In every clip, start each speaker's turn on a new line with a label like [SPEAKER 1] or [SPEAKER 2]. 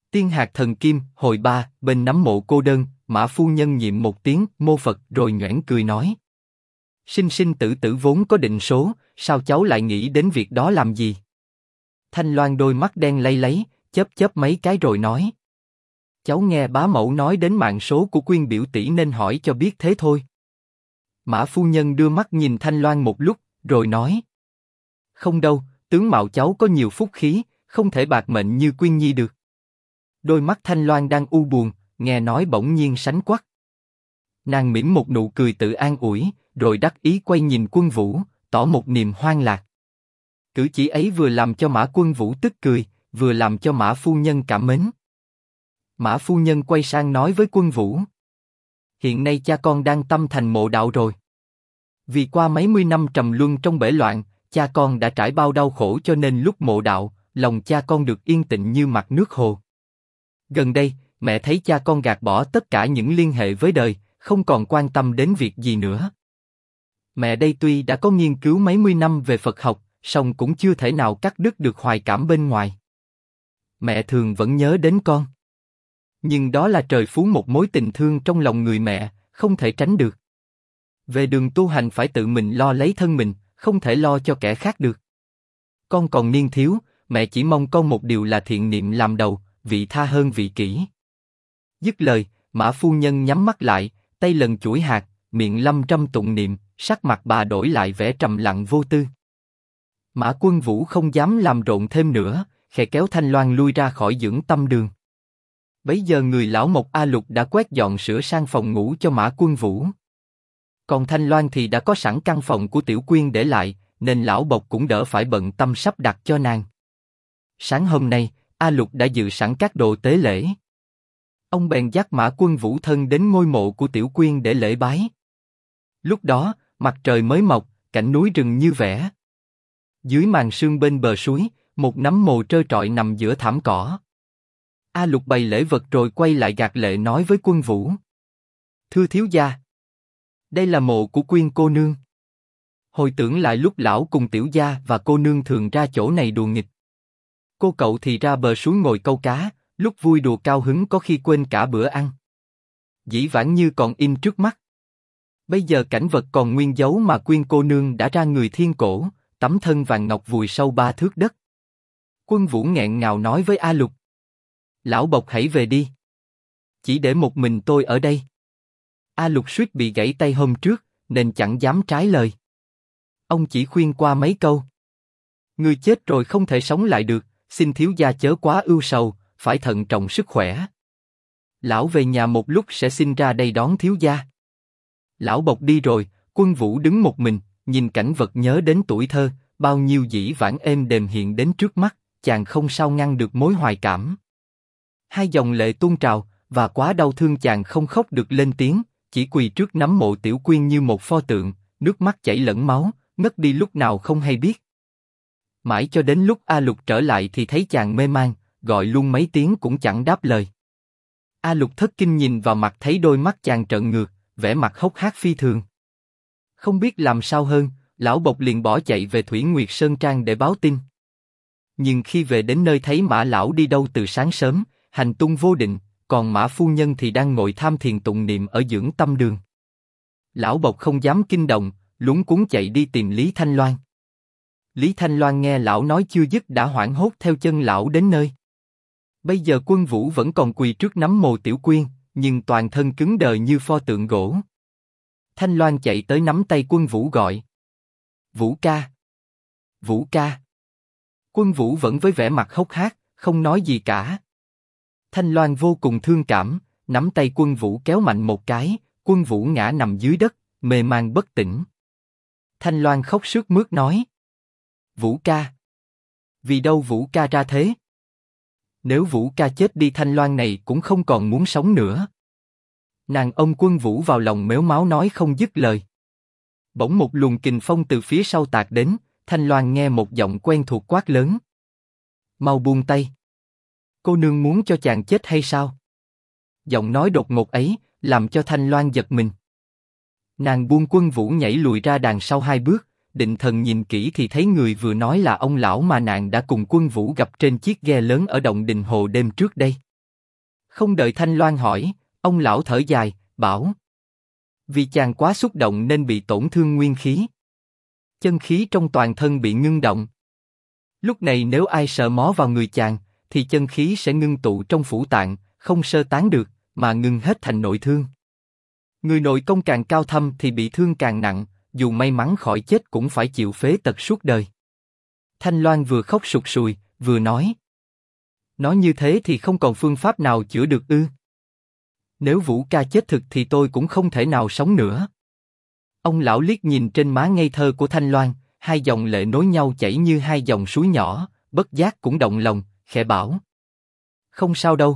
[SPEAKER 1] Tiên hạt thần kim, hồi 3, bên nắm mộ cô đơn, Mã phu nhân nhiệm một tiếng mô Phật rồi nhoẻn cười nói. Sinh sinh tử tử vốn có định số, sao cháu lại nghĩ đến việc đó làm gì? Thanh Loan đôi mắt đen lay lấy, chớp chớp mấy cái rồi nói. Cháu nghe bá mẫu nói đến mạng số của Quyên biểu tỷ nên hỏi cho biết thế thôi. Mã phu nhân đưa mắt nhìn Thanh Loan một lúc, rồi nói. Không đâu, tướng mạo cháu có nhiều phúc khí, không thể bạc mệnh như Quyên Nhi được. Đôi mắt Thanh Loan đang u buồn, nghe nói bỗng nhiên sánh quắc. Nàng mỉm một nụ cười tự an ủi, rồi đắc ý quay nhìn Quân Vũ, tỏ một niềm hoang lạc. Cử chỉ ấy vừa làm cho Mã Quân Vũ tức cười, vừa làm cho Mã phu nhân cảm mến. Mã phu nhân quay sang nói với Quân Vũ. Hiện nay cha con đang tâm thành mộ đạo rồi. Vì qua mấy mươi năm trầm luân trong bể loạn, cha con đã trải bao đau khổ cho nên lúc mộ đạo, lòng cha con được yên tĩnh như mặt nước hồ. Gần đây, mẹ thấy cha con gạt bỏ tất cả những liên hệ với đời, không còn quan tâm đến việc gì nữa. Mẹ đây tuy đã có nghiên cứu mấy mươi năm về Phật học, song cũng chưa thể nào cắt đứt được hoài cảm bên ngoài. Mẹ thường vẫn nhớ đến con. Nhưng đó là trời phú một mối tình thương trong lòng người mẹ, không thể tránh được. Về đường tu hành phải tự mình lo lấy thân mình, không thể lo cho kẻ khác được. Con còn niên thiếu, mẹ chỉ mong con một điều là thiện niệm làm đầu, vị tha hơn vị kỷ. Dứt lời, Mã phu nhân nhắm mắt lại, tay lần chuỗi hạt, miệng lâm trăm tụng niệm, sắc mặt bà đổi lại vẻ trầm lặng vô tư. Mã Quân Vũ không dám làm rộn thêm nữa, khẽ kéo Thanh Loan lui ra khỏi dưỡng tâm đường. Bấy giờ người lão Mộc A Lục đã quét dọn sửa sang phòng ngủ cho Mã Quân Vũ. Còn Thanh Loan thì đã có sẵn căn phòng của Tiểu Quyên để lại, nên lão Bộc cũng đỡ phải bận tâm sắp đặt cho nàng. Sáng hôm nay, A Lục đã dự sẵn các đồ tế lễ. Ông bèn dắt Mã Quân Vũ thân đến ngôi mộ của Tiểu Quyên để lễ bái. Lúc đó, mặt trời mới mọc, cảnh núi rừng như vẽ. Dưới màn sương bên bờ suối, một nắm mồ trơ trọi nằm giữa thảm cỏ. A Lục bày lễ vật rồi quay lại gạt lệ nói với Quân Vũ. Thưa thiếu gia, đây là mộ của Quyên cô nương. Hồi tưởng lại lúc lão cùng tiểu gia và cô nương thường ra chỗ này đùa nghịch. Cô cậu thì ra bờ suối ngồi câu cá, lúc vui đùa cao hứng có khi quên cả bữa ăn. Dĩ vãng như còn in trước mắt. Bây giờ cảnh vật còn nguyên dấu mà Quyên cô nương đã ra người thiên cổ, tấm thân vàng ngọc vùi sâu 3 thước đất. Quân Vũ nghẹn ngào nói với A Lục. Lão Bộc hãy về đi. Chỉ để một mình tôi ở đây. A Lục suýt bị gãy tay hôm trước, nên chẳng dám trái lời. Ông chỉ khuyên qua mấy câu. Người chết rồi không thể sống lại được, xin thiếu gia chớ quá ưu sầu, phải thận trọng sức khỏe. Lão về nhà một lúc sẽ xin ra đây đón thiếu gia. Lão Bộc đi rồi, Quân Vũ đứng một mình, nhìn cảnh vật nhớ đến tuổi thơ, bao nhiêu dĩ vãng êm đềm hiện đến trước mắt, chàng không sao ngăn được mối hoài cảm. Hai dòng lệ tuôn trào, và quá đau thương chàng không khóc được lên tiếng, chỉ quỳ trước nắm mộ Tiểu Quyên như một pho tượng, nước mắt chảy lẫn máu, ngất đi lúc nào không hay biết. Mãi cho đến lúc A Lục trở lại thì thấy chàng mê man, gọi luôn mấy tiếng cũng chẳng đáp lời. A Lục thất kinh nhìn vào mặt thấy đôi mắt chàng trợn ngược, vẻ mặt hốc hác phi thường. Không biết làm sao hơn, lão Bộc liền bỏ chạy về Thủy Nguyệt Sơn Trang để báo tin. Nhưng khi về đến nơi thấy Mã lão đi đâu từ sáng sớm, hành tung vô định, còn Mã phu nhân thì đang ngồi tham thiền tụng niệm ở dưỡng tâm đường. Lão Bộc không dám kinh động, luống cuống chạy đi tìm Lý Thanh Loan. Lý Thanh Loan nghe lão nói chưa dứt đã hoảng hốt theo chân lão đến nơi. Bây giờ Quân Vũ vẫn còn quỳ trước nắm mồ Tiểu Quyên, nhưng toàn thân cứng đờ như pho tượng gỗ. Thanh Loan chạy tới nắm tay Quân Vũ gọi. Vũ ca! Vũ ca! Quân Vũ vẫn với vẻ mặt hốc hác, không nói gì cả. Thanh Loan vô cùng thương cảm, nắm tay Quân Vũ kéo mạnh một cái, Quân Vũ ngã nằm dưới đất, mê man bất tỉnh. Thanh Loan khóc sướt mướt nói. Vũ ca! Vì đâu Vũ ca ra thế? Nếu Vũ ca chết đi Thanh Loan này cũng không còn muốn sống nữa. Nàng ôm Quân Vũ vào lòng mếu máo nói không dứt lời. Bỗng một luồng kình phong từ phía sau tạt đến, Thanh Loan nghe một giọng quen thuộc quát lớn. Mau buông tay. Cô nương muốn cho chàng chết hay sao? Giọng nói đột ngột ấy, làm cho Thanh Loan giật mình. Nàng buông Quân Vũ nhảy lùi ra đằng sau 2 bước, định thần nhìn kỹ thì thấy người vừa nói là ông lão mà nàng đã cùng Quân Vũ gặp trên chiếc ghe lớn ở động Đình Hồ đêm trước đây. Không đợi Thanh Loan hỏi, ông lão thở dài, bảo. Vì chàng quá xúc động nên bị tổn thương nguyên khí. Chân khí trong toàn thân bị ngưng động. Lúc này nếu ai sờ mó vào người chàng, thì chân khí sẽ ngưng tụ trong phủ tạng, không sơ tán được, mà ngưng hết thành nội thương. Người nội công càng cao thâm thì bị thương càng nặng, dù may mắn khỏi chết cũng phải chịu phế tật suốt đời. Thanh Loan vừa khóc sụt sùi, vừa nói. Nói như thế thì không còn phương pháp nào chữa được ư? Nếu Vũ ca chết thực thì tôi cũng không thể nào sống nữa. Ông lão liếc nhìn trên má ngây thơ của Thanh Loan, hai dòng lệ nối nhau chảy như hai dòng suối nhỏ, bất giác cũng động lòng, khẽ bảo. Không sao đâu.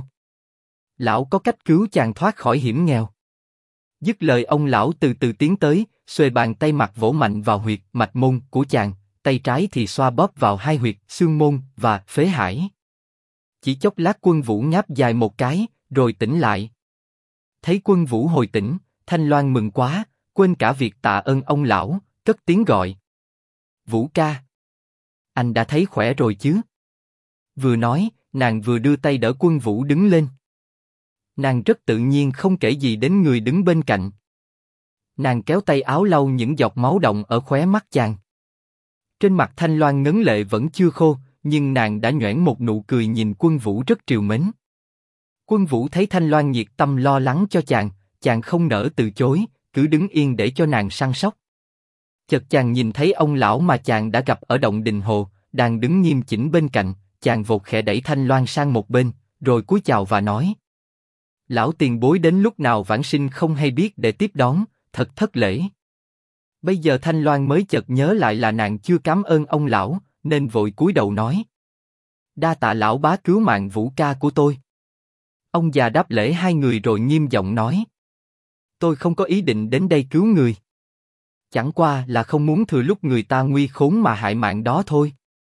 [SPEAKER 1] Lão có cách cứu chàng thoát khỏi hiểm nghèo. Dứt lời ông lão từ từ tiến tới, xuề bàn tay mặt vỗ mạnh vào huyệt mạch môn của chàng, tay trái thì xoa bóp vào hai huyệt xương môn và phế hải. Chỉ chốc lát Quân Vũ ngáp dài một cái, rồi tỉnh lại. Thấy Quân Vũ hồi tỉnh, Thanh Loan mừng quá, quên cả việc tạ ơn ông lão, cất tiếng gọi. Vũ ca, anh đã thấy khỏe rồi chứ? Vừa nói, nàng vừa đưa tay đỡ Quân Vũ đứng lên. Nàng rất tự nhiên không kể gì đến người đứng bên cạnh. Nàng kéo tay áo lau những giọt máu đọng ở khóe mắt chàng. Trên mặt Thanh Loan ngấn lệ vẫn chưa khô, nhưng nàng đã nhoẻn một nụ cười nhìn Quân Vũ rất trìu mến. Quân Vũ thấy Thanh Loan nhiệt tâm lo lắng cho chàng không nỡ từ chối, cứ đứng yên để cho nàng săn sóc. Chợt chàng nhìn thấy ông lão mà chàng đã gặp ở động Đình Hồ, đang đứng nghiêm chỉnh bên cạnh, chàng vội khẽ đẩy Thanh Loan sang một bên, rồi cúi chào và nói: Lão tiền bối đến lúc nào vãng sinh không hay biết để tiếp đón, thật thất lễ. Bây giờ Thanh Loan mới chợt nhớ lại là nàng chưa cảm ơn ông lão, nên vội cúi đầu nói: Đa tạ lão bá cứu mạng Vũ ca của tôi. Ông già đáp lễ hai người rồi nghiêm giọng nói: Tôi không có ý định đến đây cứu người. Chẳng qua là không muốn thừa lúc người ta nguy khốn mà hại mạng đó thôi.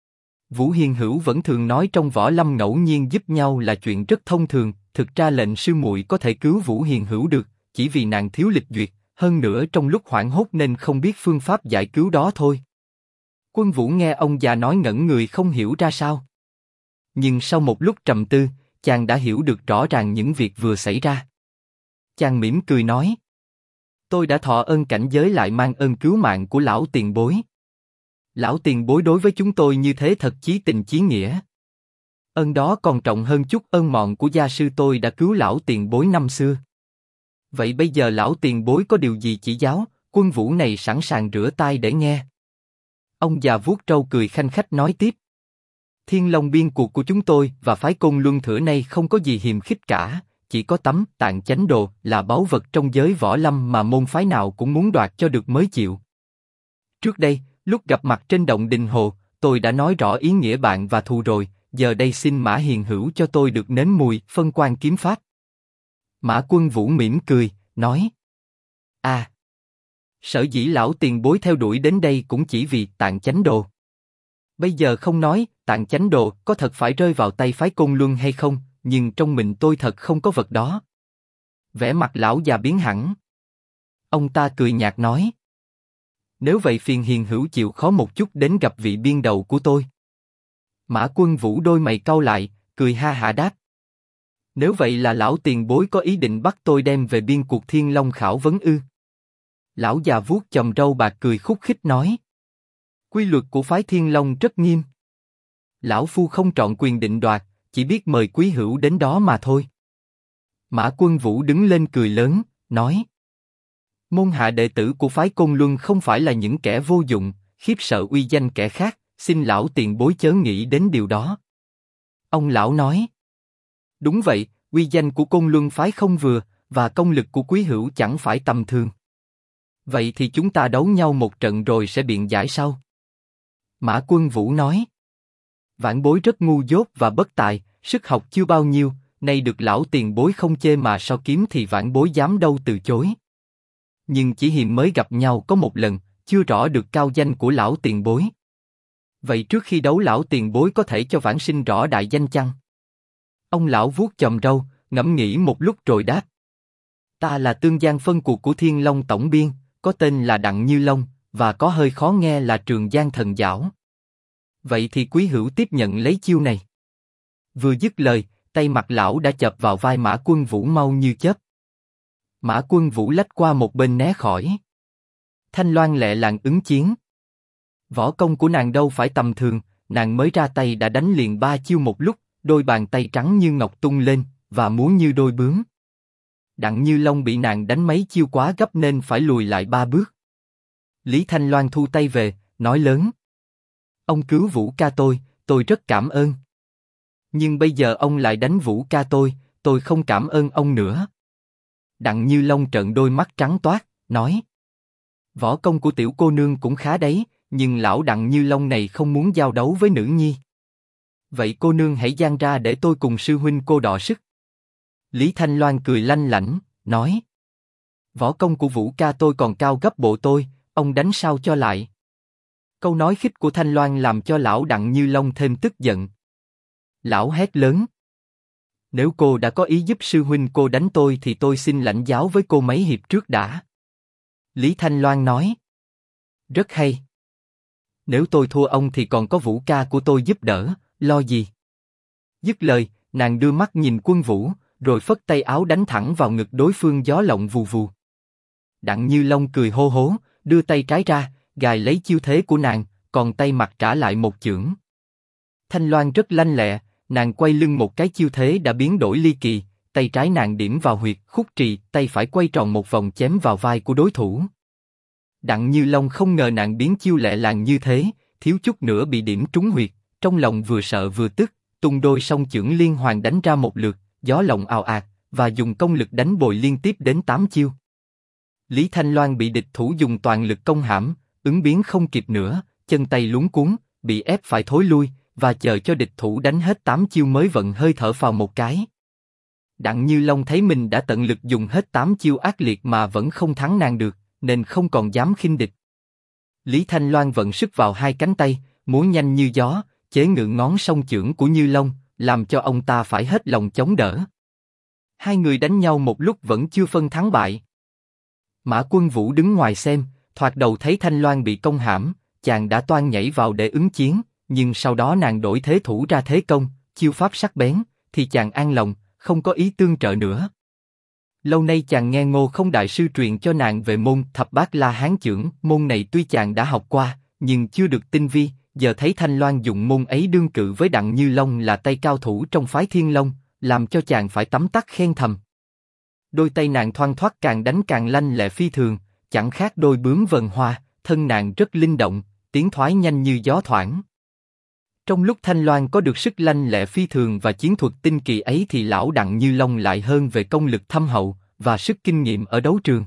[SPEAKER 1] Vũ Hiền Hữu vẫn thường nói trong võ lâm ngẫu nhiên giúp nhau là chuyện rất thông thường. Thực ra lệnh sư muội có thể cứu Vũ Hiền Hữu được, chỉ vì nàng thiếu lịch duyệt, hơn nữa trong lúc hoảng hốt nên không biết phương pháp giải cứu đó thôi. Quân Vũ nghe ông già nói ngẩn người không hiểu ra sao. Nhưng sau một lúc trầm tư, chàng đã hiểu được rõ ràng những việc vừa xảy ra. Chàng mỉm cười nói: Tôi đã thọ ơn cảnh giới lại mang ơn cứu mạng của lão tiền bối. Lão tiền bối đối với chúng tôi như thế thật chí tình chí nghĩa. Ơn đó còn trọng hơn chút ơn mọn của gia sư tôi đã cứu lão tiền bối năm xưa. Vậy bây giờ lão tiền bối có điều gì chỉ giáo? Quân Vũ này sẵn sàng rửa tai để nghe. Ông già vuốt trâu cười khanh khách nói tiếp: Thiên Long biên cuộc của chúng tôi và phái Côn Luân thửa nay không có gì hiềm khích cả, chỉ có tấm Tạng Chánh Đồ là báu vật trong giới võ lâm mà môn phái nào cũng muốn đoạt cho được mới chịu. Trước đây, lúc gặp mặt trên động Đình Hồ, tôi đã nói rõ ý nghĩa bạn và thù rồi. Giờ đây xin Mã Hiền Hữu cho tôi được nếm mùi phân quan kiếm pháp. Mã Quân Vũ mỉm cười, nói: sở dĩ lão tiền bối theo đuổi đến đây cũng chỉ vì Tạng Chánh Đồ. Bây giờ không nói Tạng Chánh Đồ có thật phải rơi vào tay phái Côn Luân hay không, nhưng trong mình tôi thật không có vật đó. Vẻ mặt lão già biến hẳn. Ông ta cười nhạt nói: Nếu vậy phiền Hiền Hữu chịu khó một chút đến gặp vị biên đầu của tôi. Mã Quân Vũ đôi mày cau lại, cười ha hả đáp: Nếu vậy là lão tiền bối có ý định bắt tôi đem về biên cuộc Thiên Long khảo vấn ư? Lão già vuốt chòm râu bạc cười khúc khích nói: Quy luật của phái Thiên Long rất nghiêm. Lão phu không trọn quyền định đoạt, chỉ biết mời quý hữu đến đó mà thôi. Mã Quân Vũ đứng lên cười lớn, nói: Môn hạ đệ tử của phái Côn Luân không phải là những kẻ vô dụng, khiếp sợ uy danh kẻ khác. Xin lão tiền bối chớ nghĩ đến điều đó. Ông lão nói: Đúng vậy, uy danh của Côn Luân phái không vừa, và công lực của quý hữu chẳng phải tầm thường. Vậy thì chúng ta đấu nhau một trận rồi sẽ biện giải sau. Mã Quân Vũ nói: Vãn bối rất ngu dốt và bất tài, sức học chưa bao nhiêu, nay được lão tiền bối không chê mà so kiếm thì vãn bối dám đâu từ chối. Nhưng chỉ hiềm mới gặp nhau có một lần, chưa rõ được cao danh của lão tiền bối. Vậy trước khi đấu lão tiền bối có thể cho vãn sinh rõ đại danh chăng? Ông lão vuốt chòm râu, ngẫm nghĩ một lúc rồi đáp: Ta là Tương Giang phân cuộc của Thiên Long tổng biên, có tên là Đặng Như Long, và có hơi khó nghe là Trường Giang thần giảo. Vậy thì quý hữu tiếp nhận lấy chiêu này. Vừa dứt lời, tay mặt lão đã chộp vào vai Mã Quân Vũ mau như chớp. Mã Quân Vũ lách qua một bên né khỏi. Thanh Loan lẹ làng ứng chiến. Võ công của nàng đâu phải tầm thường, nàng mới ra tay đã đánh liền 3 chiêu một lúc, đôi bàn tay trắng như ngọc tung lên và múa như đôi bướm. Đặng Như Long bị nàng đánh mấy chiêu quá gấp nên phải lùi lại 3 bước. Lý Thanh Loan thu tay về, nói lớn: "Ông cứu Vũ ca tôi rất cảm ơn. Nhưng bây giờ ông lại đánh Vũ ca tôi không cảm ơn ông nữa." Đặng Như Long trợn đôi mắt trắng toát, nói: "Võ công của tiểu cô nương cũng khá đấy, nhưng lão Đặng Như Long này không muốn giao đấu với nữ nhi. Vậy cô nương hãy giang ra để tôi cùng sư huynh cô đọ sức." Lý Thanh Loan cười lanh lảnh, nói: "Võ công của Vũ ca tôi còn cao gấp bộ tôi, ông đánh sao cho lại?" Câu nói khích của Thanh Loan làm cho lão Đặng Như Long thêm tức giận. Lão hét lớn: "Nếu cô đã có ý giúp sư huynh cô đánh tôi thì tôi xin lãnh giáo với cô mấy hiệp trước đã." Lý Thanh Loan nói: "Rất hay. Nếu tôi thua ông thì còn có Vũ ca của tôi giúp đỡ, lo gì?" Dứt lời, nàng đưa mắt nhìn Quân Vũ, rồi phất tay áo đánh thẳng vào ngực đối phương, gió lộng vù vù. Đặng Như Long cười hô hố, đưa tay trái ra, gài lấy chiêu thế của nàng, còn tay mặt trả lại một chưởng. Thanh Loan rất lanh lẹ, nàng quay lưng một cái chiêu thế đã biến đổi ly kỳ, tay trái nàng điểm vào huyệt khúc trì, tay phải quay tròn một vòng chém vào vai của đối thủ. Đặng Như Long không ngờ nàng biến chiêu lẹ làng như thế, thiếu chút nữa bị điểm trúng huyệt, trong lòng vừa sợ vừa tức, tung đôi song chưởng liên hoàn đánh ra một lượt, gió lộng ào ạt, và dùng công lực đánh bồi liên tiếp đến 8 chiêu. Lý Thanh Loan bị địch thủ dùng toàn lực công hãm, ứng biến không kịp nữa, chân tay luống cuống, bị ép phải thối lui, và chờ cho địch thủ đánh hết 8 chiêu mới vận hơi thở phào một cái. Đặng Như Long thấy mình đã tận lực dùng hết 8 chiêu ác liệt mà vẫn không thắng nàng được, nên không còn dám khinh địch. Lý Thanh Loan vận sức vào hai cánh tay, múa nhanh như gió, chế ngự ngón song chưởng của Như Long, làm cho ông ta phải hết lòng chống đỡ. Hai người đánh nhau một lúc vẫn chưa phân thắng bại. Mã Quân Vũ đứng ngoài xem, thoạt đầu thấy Thanh Loan bị công hãm, chàng đã toan nhảy vào để ứng chiến, nhưng sau đó nàng đổi thế thủ ra thế công, chiêu pháp sắc bén, thì chàng an lòng, không có ý tương trợ nữa. Lâu nay chàng nghe Ngô Không đại sư truyền cho nàng về môn Thập Bát La Hán chưởng, môn này tuy chàng đã học qua, nhưng chưa được tinh vi, giờ thấy Thanh Loan dùng môn ấy đương cự với Đặng Như Long là tay cao thủ trong phái Thiên Long, làm cho chàng phải tấm tắc khen thầm. Đôi tay nàng thoăn thoắt càng đánh càng lanh lẹ phi thường, chẳng khác đôi bướm vần hoa, thân nàng rất linh động, tiến thoái nhanh như gió thoảng. Trong lúc Thanh Loan có được sức lanh lẹ phi thường và chiến thuật tinh kỳ ấy thì lão Đặng Như Long lại hơn về công lực thâm hậu và sức kinh nghiệm ở đấu trường.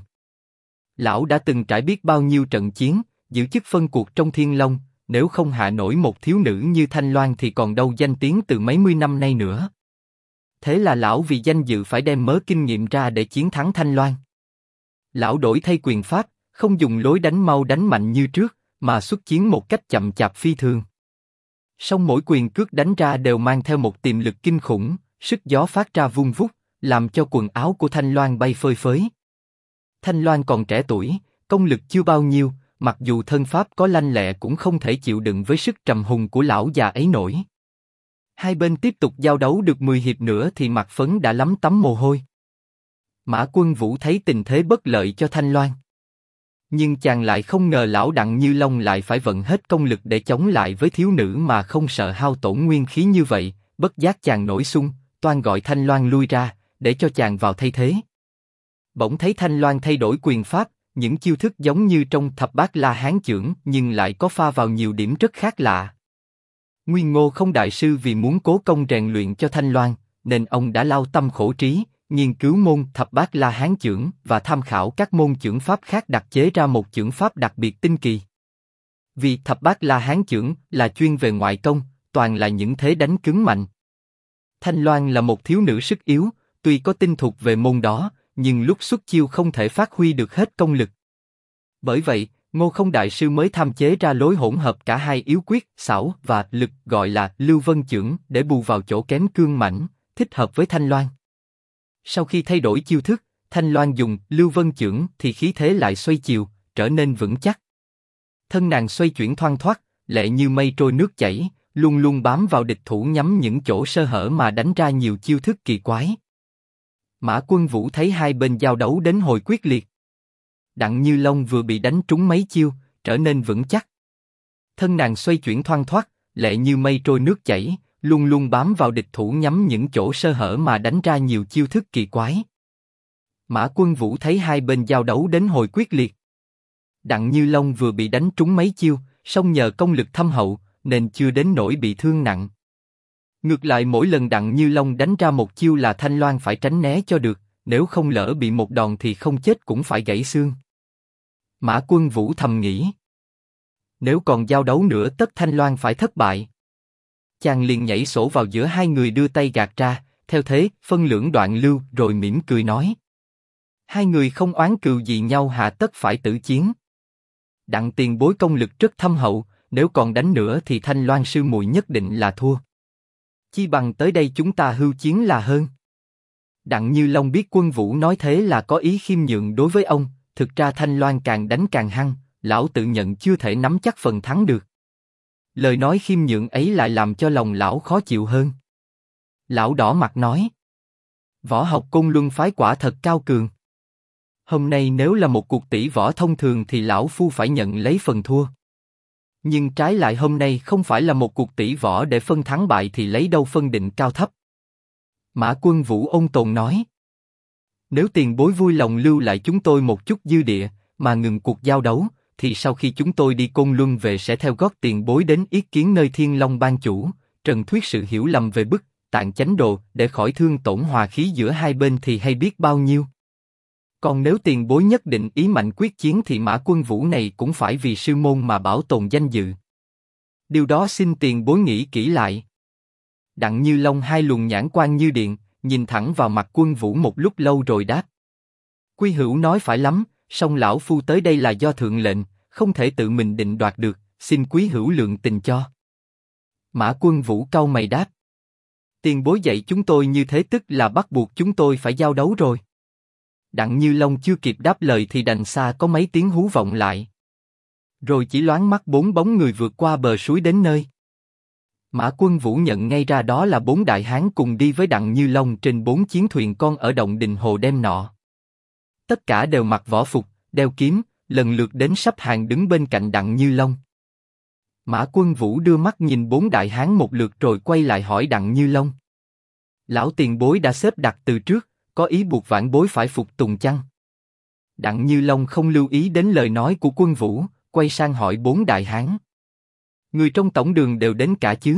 [SPEAKER 1] Lão đã từng trải biết bao nhiêu trận chiến, giữ chức phân cuộc trong Thiên Long, nếu không hạ nổi một thiếu nữ như Thanh Loan thì còn đâu danh tiếng từ mấy mươi năm nay nữa. Thế là lão vì danh dự phải đem mớ kinh nghiệm ra để chiến thắng Thanh Loan. Lão đổi thay quyền pháp, không dùng lối đánh mau đánh mạnh như trước, mà xuất chiến một cách chậm chạp phi thường. Song mỗi quyền cước đánh ra đều mang theo một tiềm lực kinh khủng, sức gió phát ra vung vút, làm cho quần áo của Thanh Loan bay phơi phới. Thanh Loan còn trẻ tuổi, công lực chưa bao nhiêu, mặc dù thân pháp có lanh lẹ cũng không thể chịu đựng với sức trầm hùng của lão già ấy nổi. Hai bên tiếp tục giao đấu được 10 hiệp nữa thì mặt phấn đã lấm tấm mồ hôi. Mã Quân Vũ thấy tình thế bất lợi cho Thanh Loan. Nhưng chàng lại không ngờ lão Đặng Như Long lại phải vận hết công lực để chống lại với thiếu nữ mà không sợ hao tổn nguyên khí như vậy, bất giác chàng nổi xung, toan gọi Thanh Loan lui ra, để cho chàng vào thay thế. Bỗng thấy Thanh Loan thay đổi quyền pháp, những chiêu thức giống như trong Thập Bát La Hán chưởng nhưng lại có pha vào nhiều điểm rất khác lạ. Nguyên Ngô Không đại sư vì muốn cố công rèn luyện cho Thanh Loan, nên ông đã lao tâm khổ trí, nghiên cứu môn Thập Bát La Hán chưởng và tham khảo các môn chưởng pháp khác đặc chế ra một chưởng pháp đặc biệt tinh kỳ. Vì Thập Bát La Hán chưởng là chuyên về ngoại công, toàn là những thế đánh cứng mạnh. Thanh Loan là một thiếu nữ sức yếu, tuy có tinh thuộc về môn đó, nhưng lúc xuất chiêu không thể phát huy được hết công lực. Bởi vậy, Ngô Không đại sư mới tham chế ra lối hỗn hợp cả hai yếu quyết, xảo và lực gọi là Lưu Vân chưởng để bù vào chỗ kém cương mãnh, thích hợp với Thanh Loan. Sau khi thay đổi chiêu thức, Thanh Loan dùng Lưu Vân chưởng thì khí thế lại xoay chiều, trở nên vững chắc. Thân nàng xoay chuyển thoăn thoắt, lẹ như mây trôi nước chảy, luôn luôn bám vào địch thủ nhắm những chỗ sơ hở mà đánh ra nhiều chiêu thức kỳ quái. Mã Quân Vũ thấy hai bên giao đấu đến hồi quyết liệt. Đặng Như Long vừa bị đánh trúng mấy chiêu, trở nên vững chắc. Thân nàng xoay chuyển thoăn thoắt, lẹ như mây trôi nước chảy, luôn luôn bám vào địch thủ nhắm những chỗ sơ hở mà đánh ra nhiều chiêu thức kỳ quái. Mã Quân Vũ thấy hai bên giao đấu đến hồi quyết liệt. Đặng Như Long vừa bị đánh trúng mấy chiêu, song nhờ công lực thâm hậu, nên chưa đến nỗi bị thương nặng. Ngược lại mỗi lần Đặng Như Long đánh ra một chiêu là Thanh Loan phải tránh né cho được, nếu không lỡ bị một đòn thì không chết cũng phải gãy xương. Mã Quân Vũ thầm nghĩ, nếu còn giao đấu nữa tất Thanh Loan phải thất bại. Chàng liền nhảy sổ vào giữa hai người đưa tay gạt ra, theo thế phân lưỡng đoạn lưu rồi mỉm cười nói: hai người không oán cừu gì nhau hạ tất phải tử chiến. Đặng tiền bối công lực rất thâm hậu, nếu còn đánh nữa thì Thanh Loan sư muội nhất định là thua. Chi bằng tới đây chúng ta hưu chiến là hơn. Đặng Như Long biết Quân Vũ nói thế là có ý khiêm nhượng đối với ông, thực ra Thanh Loan càng đánh càng hăng, lão tự nhận chưa thể nắm chắc phần thắng được. Lời nói khiêm nhượng ấy lại làm cho lòng lão khó chịu hơn. Lão đỏ mặt nói: võ học Côn Luân phái quả thật cao cường. Hôm nay nếu là một cuộc tỷ võ thông thường thì lão phu phải nhận lấy phần thua. Nhưng trái lại hôm nay không phải là một cuộc tỷ võ để phân thắng bại thì lấy đâu phân định cao thấp. Mã Quân Vũ ôn tồn nói: nếu tiền bối vui lòng lưu lại chúng tôi một chút dư địa, mà ngừng cuộc giao đấu, thì sau khi chúng tôi đi Côn Luân về sẽ theo gót tiền bối đến yết kiến nơi Thiên Long Ban chủ, trần thuyết sự hiểu lầm về bức Tạng Chánh Đồ để khỏi thương tổn hòa khí giữa hai bên thì hay biết bao nhiêu. Còn nếu tiền bối nhất định ý mạnh quyết chiến thì Mã Quân Vũ này cũng phải vì sư môn mà bảo tồn danh dự. Điều đó xin tiền bối nghĩ kỹ lại. Đặng Như Long hai luồng nhãn quan như điện, nhìn thẳng vào mặt Quân Vũ một lúc lâu rồi đáp: Quy hữu nói phải lắm, song lão phu tới đây là do thượng lệnh, không thể tự mình định đoạt được, xin quý hữu lượng tình cho. Mã Quân Vũ cau mày đáp: tiền bối dạy chúng tôi như thế tức là bắt buộc chúng tôi phải giao đấu rồi. Đặng Như Long chưa kịp đáp lời thì đành xa có mấy tiếng hú vọng lại. Rồi chỉ loáng mắt bốn bóng người vượt qua bờ suối đến nơi. Mã Quân Vũ nhận ngay ra đó là bốn đại hán cùng đi với Đặng Như Long trên bốn chiến thuyền con ở động Đình Hồ đêm nọ. Tất cả đều mặc võ phục, đeo kiếm, lần lượt đến sắp hàng đứng bên cạnh Đặng Như Long. Mã Quân Vũ đưa mắt nhìn bốn đại hán một lượt rồi quay lại hỏi Đặng Như Long: lão tiền bối đã xếp đặt từ trước, có ý buộc vãn bối phải phục tùng chăng? Đặng Như Long không lưu ý đến lời nói của Quân Vũ, quay sang hỏi bốn đại hán: người trong tổng đường đều đến cả chứ?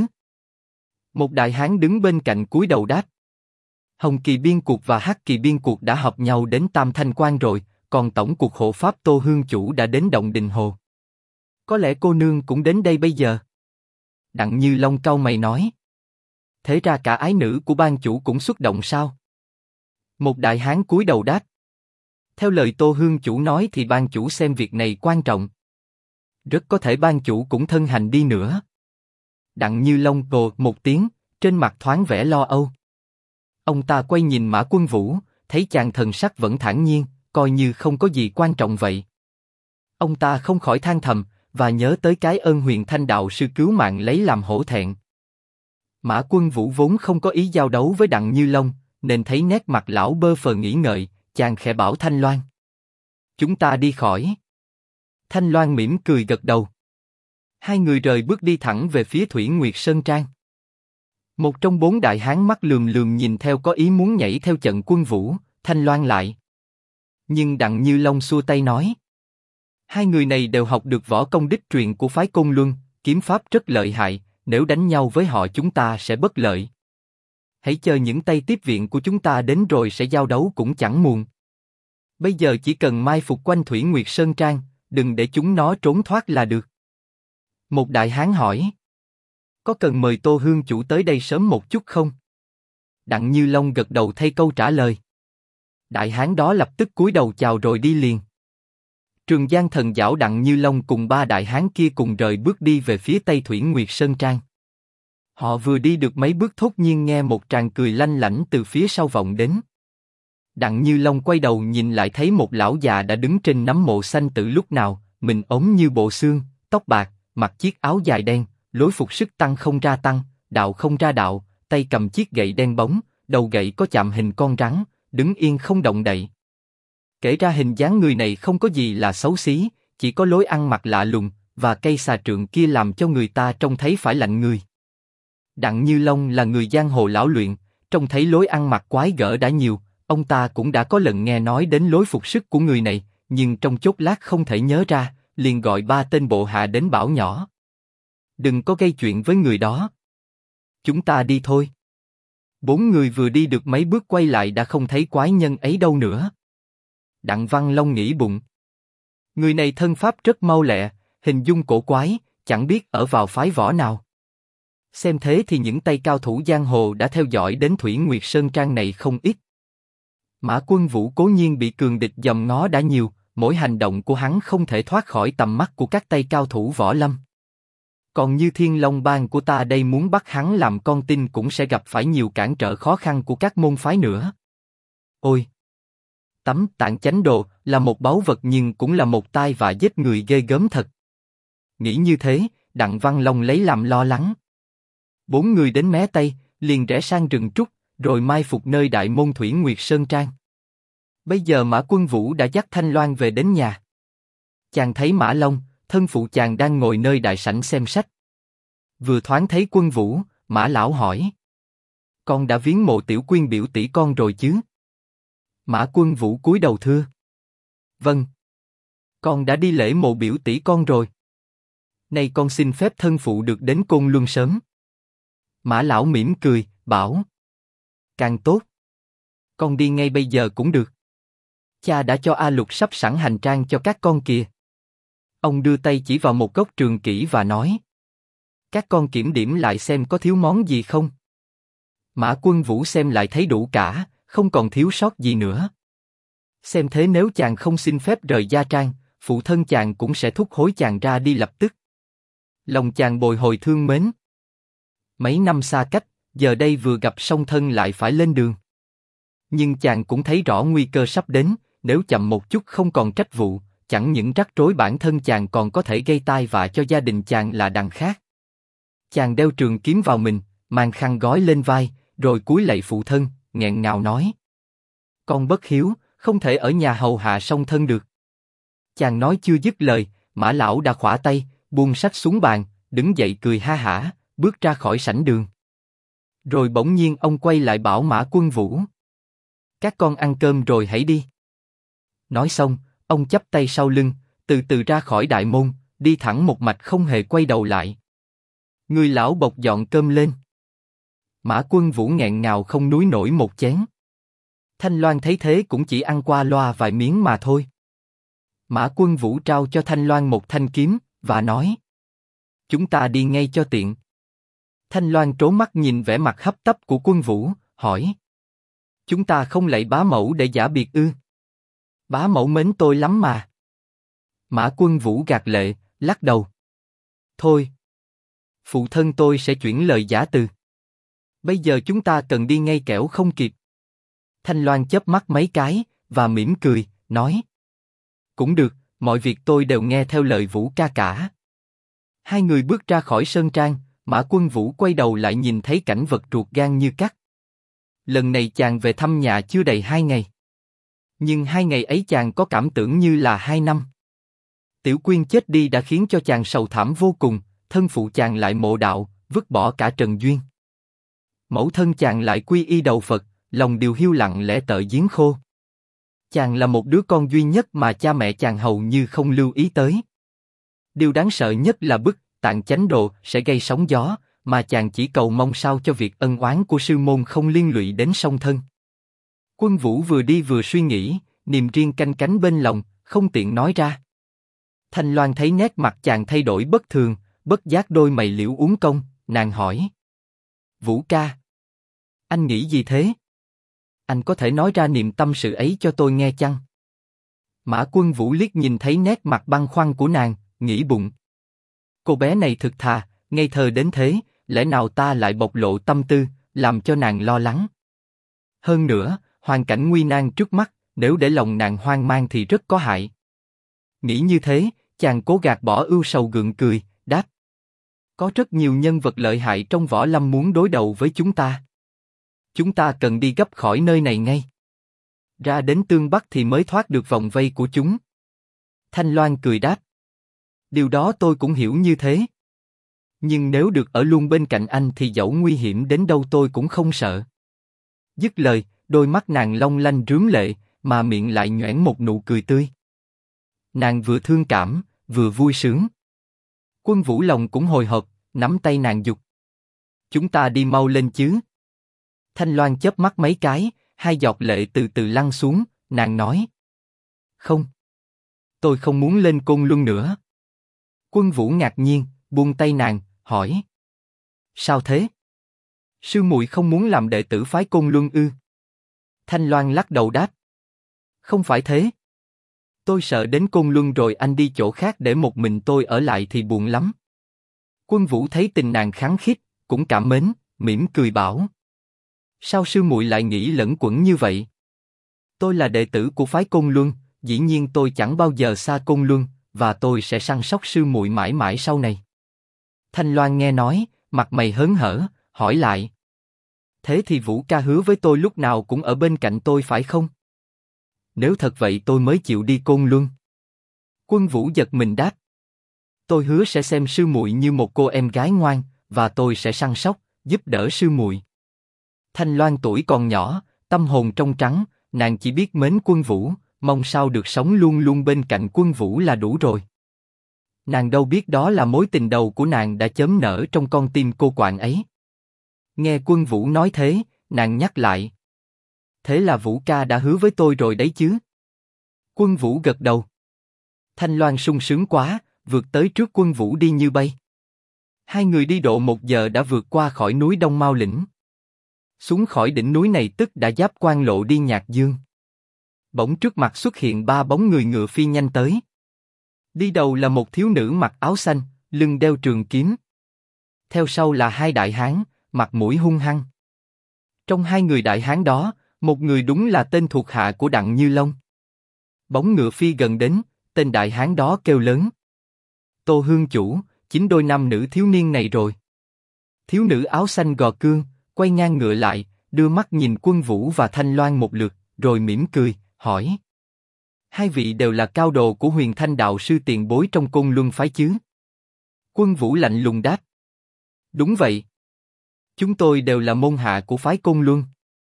[SPEAKER 1] Một đại hán đứng bên cạnh cúi đầu đáp: Hồng Kỳ Biên Cuộc và Hắc Kỳ Biên Cuộc đã họp nhau đến Tam Thanh Quan rồi, còn tổng cuộc hộ pháp Tô Hương Chủ đã đến động Đình Hồ. Có lẽ cô nương cũng đến đây bây giờ. Đặng Như Long cau mày nói: thế ra cả ái nữ của ban chủ cũng xuất động sao? Một đại hán cúi đầu đáp: theo lời Tô Hương Chủ nói thì ban chủ xem việc này quan trọng. Rất có thể ban chủ cũng thân hành đi nữa. Đặng Như Long gồ một tiếng, trên mặt thoáng vẻ lo âu. Ông ta quay nhìn Mã Quân Vũ, thấy chàng thần sắc vẫn thản nhiên, coi như không có gì quan trọng vậy. Ông ta không khỏi than thầm, và nhớ tới cái ơn Huyền Thanh đạo sư cứu mạng lấy làm hổ thẹn. Mã Quân Vũ vốn không có ý giao đấu với Đặng Như Long, nên thấy nét mặt lão bơ phờ nghĩ ngợi, chàng khẽ bảo Thanh Loan: chúng ta đi khỏi. Thanh Loan mỉm cười gật đầu. Hai người rời bước đi thẳng về phía Thủy Nguyệt Sơn Trang. Một trong bốn đại hán mắt lườm lườm nhìn theo có ý muốn nhảy theo trận Quân Vũ, Thanh Loan lại. Nhưng Đặng Như Long xua tay nói: hai người này đều học được võ công đích truyền của phái Côn Luân, kiếm pháp rất lợi hại, nếu đánh nhau với họ chúng ta sẽ bất lợi. Hãy chờ những tay tiếp viện của chúng ta đến rồi sẽ giao đấu cũng chẳng muộn. Bây giờ chỉ cần mai phục quanh Thủy Nguyệt Sơn Trang, đừng để chúng nó trốn thoát là được. Một đại hán hỏi: có cần mời Tô Hương Chủ tới đây sớm một chút không? Đặng Như Long gật đầu thay câu trả lời. Đại hán đó lập tức cúi đầu chào rồi đi liền. Trường Giang Thần Giảo Đặng Như Long cùng ba đại hán kia cùng rời bước đi về phía tây Thủy Nguyệt Sơn Trang. Họ vừa đi được mấy bước thốt nhiên nghe một tràng cười lanh lảnh từ phía sau vọng đến. Đặng Như Long quay đầu nhìn lại thấy một lão già đã đứng trên nấm mộ xanh từ lúc nào, mình ốm như bộ xương, tóc bạc, mặc chiếc áo dài đen, lối phục sức tăng không ra tăng, đạo không ra đạo, tay cầm chiếc gậy đen bóng, đầu gậy có chạm hình con rắn, đứng yên không động đậy. Kể ra hình dáng người này không có gì là xấu xí, chỉ có lối ăn mặc lạ lùng, và cây xà trượng kia làm cho người ta trông thấy phải lạnh người. Đặng Như Long là người giang hồ lão luyện, trông thấy lối ăn mặc quái gở đã nhiều, ông ta cũng đã có lần nghe nói đến lối phục sức của người này, nhưng trong chốc lát không thể nhớ ra, liền gọi 3 tên bộ hạ đến bảo nhỏ. Đừng có gây chuyện với người đó. Chúng ta đi thôi. 4 người vừa đi được mấy bước quay lại đã không thấy quái nhân ấy đâu nữa. Đặng Văn Long nghĩ bụng. Người này thân pháp rất mau lẹ, hình dung cổ quái, chẳng biết ở vào phái võ nào. Xem thế thì những tay cao thủ giang hồ đã theo dõi đến Thủy Nguyệt Sơn Trang này không ít. Mã Quân Vũ cố nhiên bị cường địch dòm ngó đã nhiều, mỗi hành động của hắn không thể thoát khỏi tầm mắt của các tay cao thủ võ lâm. Còn như Thiên Long Bang của ta đây muốn bắt hắn làm con tin cũng sẽ gặp phải nhiều cản trở khó khăn của các môn phái nữa. Ôi! Tấm Tạng Chánh Đồ là một báu vật nhưng cũng là một tai vạ giết người ghê gớm thật. Nghĩ như thế, Đặng Văn Long lấy làm lo lắng. 4 người đến mé Tây, liền rẽ sang rừng trúc, rồi mai phục nơi đại môn Thủy Nguyệt Sơn Trang. Bây giờ Mã Quân Vũ đã dắt Thanh Loan về đến nhà. Chàng thấy Mã Long, thân phụ chàng đang ngồi nơi đại sảnh xem sách. Vừa thoáng thấy Quân Vũ, Mã lão hỏi: con đã viếng mộ Tiểu Quyên biểu tỷ con rồi chứ? Mã Quân Vũ cúi đầu thưa: vâng. Con đã đi lễ mộ biểu tỷ con rồi. Nay con xin phép thân phụ được đến Côn Luân sớm. Mã lão mỉm cười, bảo: càng tốt. Con đi ngay bây giờ cũng được. Cha đã cho A Lục sắp sẵn hành trang cho các con kìa. Ông đưa tay chỉ vào một gốc trường kỷ và nói: các con kiểm điểm lại xem có thiếu món gì không. Mã Quân Vũ xem lại thấy đủ cả, không còn thiếu sót gì nữa. Xem thế nếu chàng không xin phép rời gia trang, phụ thân chàng cũng sẽ thúc hối chàng ra đi lập tức. Lòng chàng bồi hồi thương mến. Mấy năm xa cách, giờ đây vừa gặp song thân lại phải lên đường. Nhưng chàng cũng thấy rõ nguy cơ sắp đến, nếu chậm một chút không còn trách vụ, chẳng những rắc rối bản thân chàng còn có thể gây tai vạ cho gia đình chàng là đằng khác. Chàng đeo trường kiếm vào mình, mang khăn gói lên vai, rồi cúi lạy phụ thân, nghẹn ngào nói: con bất hiếu, không thể ở nhà hầu hạ song thân được. Chàng nói chưa dứt lời, Mã lão đã khỏa tay, buông sách xuống bàn, đứng dậy cười ha hả, bước ra khỏi sảnh đường. Rồi bỗng nhiên ông quay lại bảo Mã Quân Vũ: các con ăn cơm rồi hãy đi. Nói xong, ông chắp tay sau lưng, từ từ ra khỏi đại môn, đi thẳng một mạch không hề quay đầu lại. Người lão bộc dọn cơm lên. Mã Quân Vũ nghẹn ngào không nuốt nổi một chén. Thanh Loan thấy thế cũng chỉ ăn qua loa vài miếng mà thôi. Mã Quân Vũ trao cho Thanh Loan một thanh kiếm, và nói: chúng ta đi ngay cho tiện. Thanh Loan trố mắt nhìn vẻ mặt hấp tấp của Quân Vũ, hỏi: chúng ta không lạy bá mẫu để giả biệt ư? Bá mẫu mến tôi lắm mà. Mã Quân Vũ gạt lệ, lắc đầu: thôi. Phụ thân tôi sẽ chuyển lời giả từ. Bây giờ chúng ta cần đi ngay kẻo không kịp. Thanh Loan chớp mắt mấy cái, và mỉm cười, nói: cũng được, mọi việc tôi đều nghe theo lời Vũ ca cả. Hai người bước ra khỏi sơn trang, Mã Quân Vũ quay đầu lại nhìn thấy cảnh vật ruột gan như cắt. Lần này chàng về thăm nhà chưa đầy 2 ngày. Nhưng 2 ngày ấy chàng có cảm tưởng như là 2 năm. Tiểu Quyên chết đi đã khiến cho chàng sầu thảm vô cùng, thân phụ chàng lại mộ đạo, vứt bỏ cả trần duyên. Mẫu thân chàng lại quy y đầu Phật, lòng điều hiu lặng lẽ tợ giếng khô. Chàng là một đứa con duy nhất mà cha mẹ chàng hầu như không lưu ý tới. Điều đáng sợ nhất là bức Tạng Chánh Đồ sẽ gây sóng gió, mà chàng chỉ cầu mong sao cho việc ân oán của sư môn không liên lụy đến song thân. Quân Vũ vừa đi vừa suy nghĩ, niềm riêng canh cánh bên lòng, không tiện nói ra. Thanh Loan thấy nét mặt chàng thay đổi bất thường, bất giác đôi mày liễu uốn cong, nàng hỏi: Vũ ca, anh nghĩ gì thế? Anh có thể nói ra niềm tâm sự ấy cho tôi nghe chăng? Mã Quân Vũ liếc nhìn thấy nét mặt băn khoăn của nàng, nghĩ bụng: cô bé này thực thà, ngây thơ đến thế, lẽ nào ta lại bộc lộ tâm tư, làm cho nàng lo lắng? Hơn nữa, hoàn cảnh nguy nan trước mắt, nếu để lòng nàng hoang mang thì rất có hại. Nghĩ như thế, chàng cố gạt bỏ ưu sầu gượng cười, đáp: Có rất nhiều nhân vật lợi hại trong võ lâm muốn đối đầu với chúng ta. Chúng ta cần đi gấp khỏi nơi này ngay. Ra đến Tương Bắc thì mới thoát được vòng vây của chúng. Thanh Loan cười đáp. Điều đó tôi cũng hiểu như thế. Nhưng nếu được ở luôn bên cạnh anh thì dẫu nguy hiểm đến đâu tôi cũng không sợ. Dứt lời, đôi mắt nàng long lanh rướm lệ, mà miệng lại nhoẻn một nụ cười tươi. Nàng vừa thương cảm, vừa vui sướng. Quân Vũ lòng cũng hồi hộp, nắm tay nàng giục. Chúng ta đi mau lên chứ. Thanh Loan chớp mắt mấy cái, hai giọt lệ từ từ lăn xuống, nàng nói. Không. Tôi không muốn lên Côn Luân nữa. Quân Vũ ngạc nhiên, buông tay nàng, hỏi. Sao thế? Sư muội không muốn làm đệ tử phái Côn Luân ư? Thanh Loan lắc đầu đáp. Không phải thế. Tôi sợ đến Côn Luân rồi anh đi chỗ khác để một mình tôi ở lại thì buồn lắm. Quân Vũ thấy tình nàng khăng khít, cũng cảm mến, mỉm cười bảo. Sao sư muội lại nghĩ lẫn quẩn như vậy? Tôi là đệ tử của phái Côn Luân, dĩ nhiên tôi chẳng bao giờ xa Côn Luân, và tôi sẽ săn sóc sư muội mãi mãi sau này. Thanh Loan nghe nói, mặt mày hớn hở, hỏi lại. Thế thì Vũ ca hứa với tôi lúc nào cũng ở bên cạnh tôi phải không? Nếu thật vậy tôi mới chịu đi Côn Luân. Quân Vũ giật mình đáp. Tôi hứa sẽ xem sư muội như một cô em gái ngoan, và tôi sẽ săn sóc, giúp đỡ sư muội. Thanh Loan tuổi còn nhỏ, tâm hồn trong trắng, nàng chỉ biết mến Quân Vũ, mong sao được sống luôn luôn bên cạnh Quân Vũ là đủ rồi. Nàng đâu biết đó là mối tình đầu của nàng đã chớm nở trong con tim cô quạng ấy. Nghe Quân Vũ nói thế, nàng nhắc lại. Thế là Vũ ca đã hứa với tôi rồi đấy chứ? Quân Vũ gật đầu. Thanh Loan sung sướng quá, vượt tới trước Quân Vũ đi như bay. Hai người đi độ 1 giờ đã vượt qua khỏi núi Đông Mao Lĩnh. Xuống khỏi đỉnh núi này tức đã giáp quan lộ đi Nhạc Dương. Bỗng trước mặt xuất hiện 3 bóng người ngựa phi nhanh tới. Đi đầu là một thiếu nữ mặc áo xanh, lưng đeo trường kiếm. Theo sau là 2 đại hán, mặt mũi hung hăng. Trong 2 người đại hán đó, một người đúng là tên thuộc hạ của Đặng Như Long. Bóng ngựa phi gần đến, tên đại hán đó kêu lớn. Tô Hương chủ, chính đôi nam nữ thiếu niên này rồi. Thiếu nữ áo xanh gò cương, quay ngang ngựa lại, đưa mắt nhìn Quân Vũ và Thanh Loan một lượt, rồi mỉm cười, hỏi. Hai vị đều là cao đồ của Huyền Thanh đạo sư tiền bối trong Côn Luân phái chứ? Quân Vũ lạnh lùng đáp. Đúng vậy. Chúng tôi đều là môn hạ của phái Côn Luân.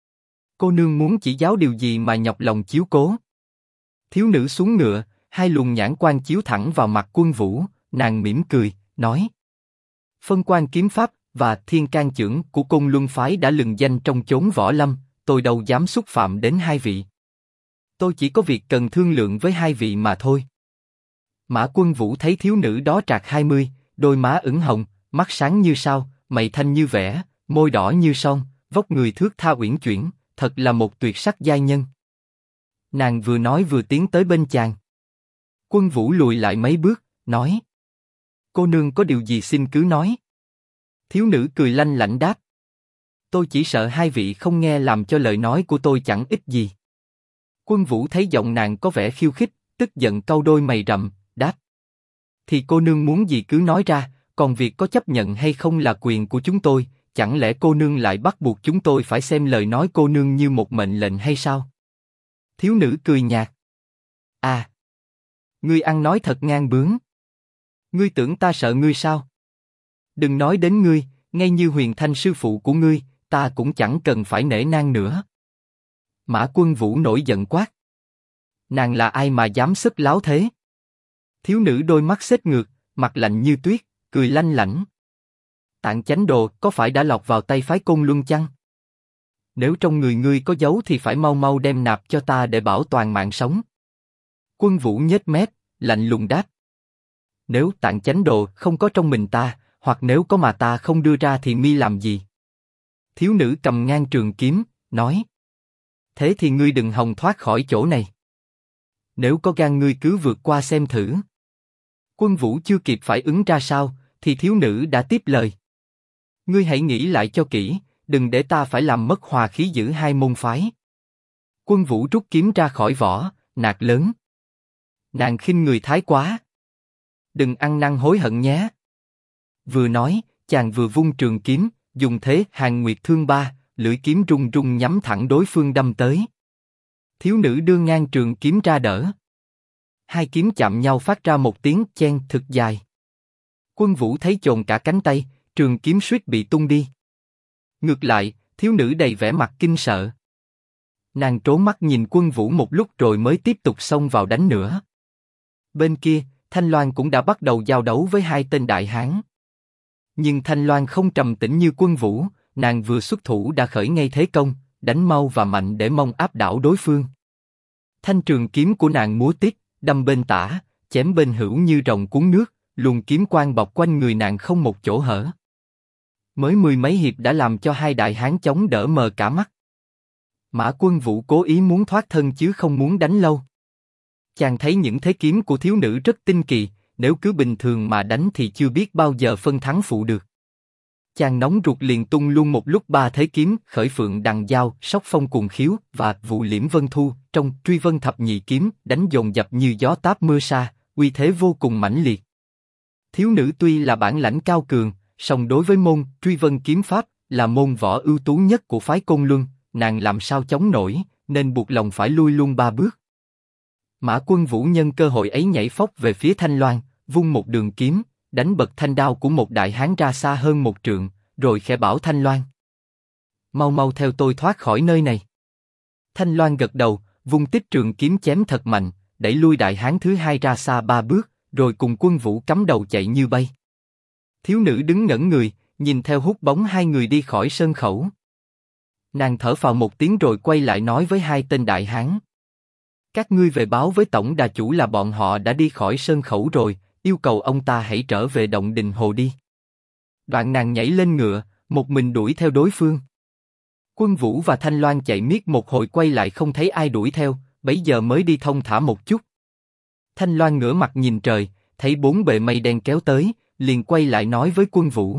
[SPEAKER 1] Cô nương muốn chỉ giáo điều gì mà nhọc lòng chiếu cố? Thiếu nữ xuống ngựa, 2 luồng nhãn quan chiếu thẳng vào mặt Quân Vũ, nàng mỉm cười, nói. Phân quan kiếm pháp và thiên can chưởng của Côn Luân phái đã lừng danh trong chốn võ lâm, tôi đâu dám xúc phạm đến hai vị. Tôi chỉ có việc cần thương lượng với hai vị mà thôi. Mã Quân Vũ thấy thiếu nữ đó trạc 20, đôi má ửng hồng, mắt sáng như sao, mày thanh như vẽ, môi đỏ như son, vóc người thướt tha uyển chuyển, thật là một tuyệt sắc giai nhân. Nàng vừa nói vừa tiến tới bên chàng. Quân Vũ lùi lại mấy bước, nói. Cô nương có điều gì xin cứ nói. Thiếu nữ cười lanh lảnh đáp. Tôi chỉ sợ hai vị không nghe làm cho lời nói của tôi chẳng ích gì. Quân Vũ thấy giọng nàng có vẻ khiêu khích, tức giận cau đôi mày rậm, đáp. Thì cô nương muốn gì cứ nói ra, còn việc có chấp nhận hay không là quyền của chúng tôi, chẳng lẽ cô nương lại bắt buộc chúng tôi phải xem lời nói cô nương như một mệnh lệnh hay sao? Thiếu nữ cười nhạt. À, ngươi ăn nói thật ngang bướng. Ngươi tưởng ta sợ ngươi sao? Đừng nói đến ngươi, ngay như Huyền Thanh sư phụ của ngươi, ta cũng chẳng cần phải nể nang nữa. Mã Quân Vũ nổi giận quát. Nàng là ai mà dám sức láo thế? Thiếu nữ đôi mắt xếp ngược, mặt lạnh như tuyết, cười lanh lảnh. Tạng Chánh Đồ có phải đã lọt vào tay phái Côn Luân chăng? Nếu trong người ngươi có dấu thì phải mau mau đem nạp cho ta để bảo toàn mạng sống. Quân Vũ nhếch mép, lạnh lùng đáp. Nếu Tạng Chánh Đồ không có trong mình ta, hoặc nếu có mà ta không đưa ra thì mi làm gì? Thiếu nữ cầm ngang trường kiếm, nói. Thế thì ngươi đừng hòng thoát khỏi chỗ này. Nếu có gan ngươi cứ vượt qua xem thử. Quân Vũ chưa kịp phải ứng ra sao, thì thiếu nữ đã tiếp lời. Ngươi hãy nghĩ lại cho kỹ, đừng để ta phải làm mất hòa khí giữa hai môn phái. Quân Vũ rút kiếm ra khỏi vỏ, nạt lớn. Nàng khinh người thái quá. Đừng ăn năn hối hận nhé. Vừa nói, chàng vừa vung trường kiếm, dùng thế Hàng Nguyệt Thương Ba, lưỡi kiếm rung rung nhắm thẳng đối phương đâm tới. Thiếu nữ đưa ngang trường kiếm ra đỡ. Hai kiếm chạm nhau phát ra một tiếng chen thực dài. Quân Vũ thấy chồn cả cánh tay, trường kiếm suýt bị tung đi. Ngược lại, thiếu nữ đầy vẻ mặt kinh sợ. Nàng trố mắt nhìn Quân Vũ một lúc rồi mới tiếp tục xông vào đánh nữa. Bên kia, Thanh Loan cũng đã bắt đầu giao đấu với hai tên đại hán. Nhưng Thanh Loan không trầm tĩnh như Quân Vũ, nàng vừa xuất thủ đã khởi ngay thế công, đánh mau và mạnh để mong áp đảo đối phương. Thanh trường kiếm của nàng múa tít, đâm bên tả, chém bên hữu như rồng cuốn nước, luồng kiếm quang bọc quanh người nàng không một chỗ hở. Mới mười mấy hiệp đã làm cho hai đại hán chống đỡ mờ cả mắt. Mã Quân Vũ cố ý muốn thoát thân chứ không muốn đánh lâu. Chàng thấy những thế kiếm của thiếu nữ rất tinh kỳ, nếu cứ bình thường mà đánh thì chưa biết bao giờ phân thắng phụ được. Chàng nóng ruột liền tung luôn một lúc ba thế kiếm, Khởi Phượng Đằng Giao, Sóc Phong Cuồng Khiếu và Vụ Liễm Vân Thu, trong Truy Vân Thập Nhị Kiếm, đánh dồn dập như gió táp mưa sa, uy thế vô cùng mãnh liệt. Thiếu nữ tuy là bản lãnh cao cường, song đối với môn Truy Vân Kiếm Pháp là môn võ ưu tú nhất của phái Côn Luân, nàng làm sao chống nổi, nên buộc lòng phải lui luôn ba bước. Mã Quân Vũ nhân cơ hội ấy nhảy phóc về phía Thanh Loan, vung một đường kiếm, đánh bật thanh đao của một đại hán ra xa hơn một trượng, rồi khẽ bảo Thanh Loan: mau mau theo tôi thoát khỏi nơi này. Thanh Loan gật đầu, vung tích trường kiếm chém thật mạnh, đẩy lui đại hán thứ hai ra xa ba bước, rồi cùng Quân Vũ cắm đầu chạy như bay. Thiếu nữ đứng ngẩn người, nhìn theo hút bóng hai người đi khỏi sân khẩu. Nàng thở phào một tiếng rồi quay lại nói với hai tên đại hán: các ngươi về báo với tổng đà chủ là bọn họ đã đi khỏi sân khẩu rồi, yêu cầu ông ta hãy trở về động đình hồ đi. Đoạn nàng nhảy lên ngựa, một mình đuổi theo đối phương. Quân Vũ và Thanh Loan chạy miết một hồi quay lại không thấy ai đuổi theo, bấy giờ mới đi thông thả một chút. Thanh Loan ngửa mặt nhìn trời, thấy bốn bề mây đen kéo tới, liền quay lại nói với Quân Vũ: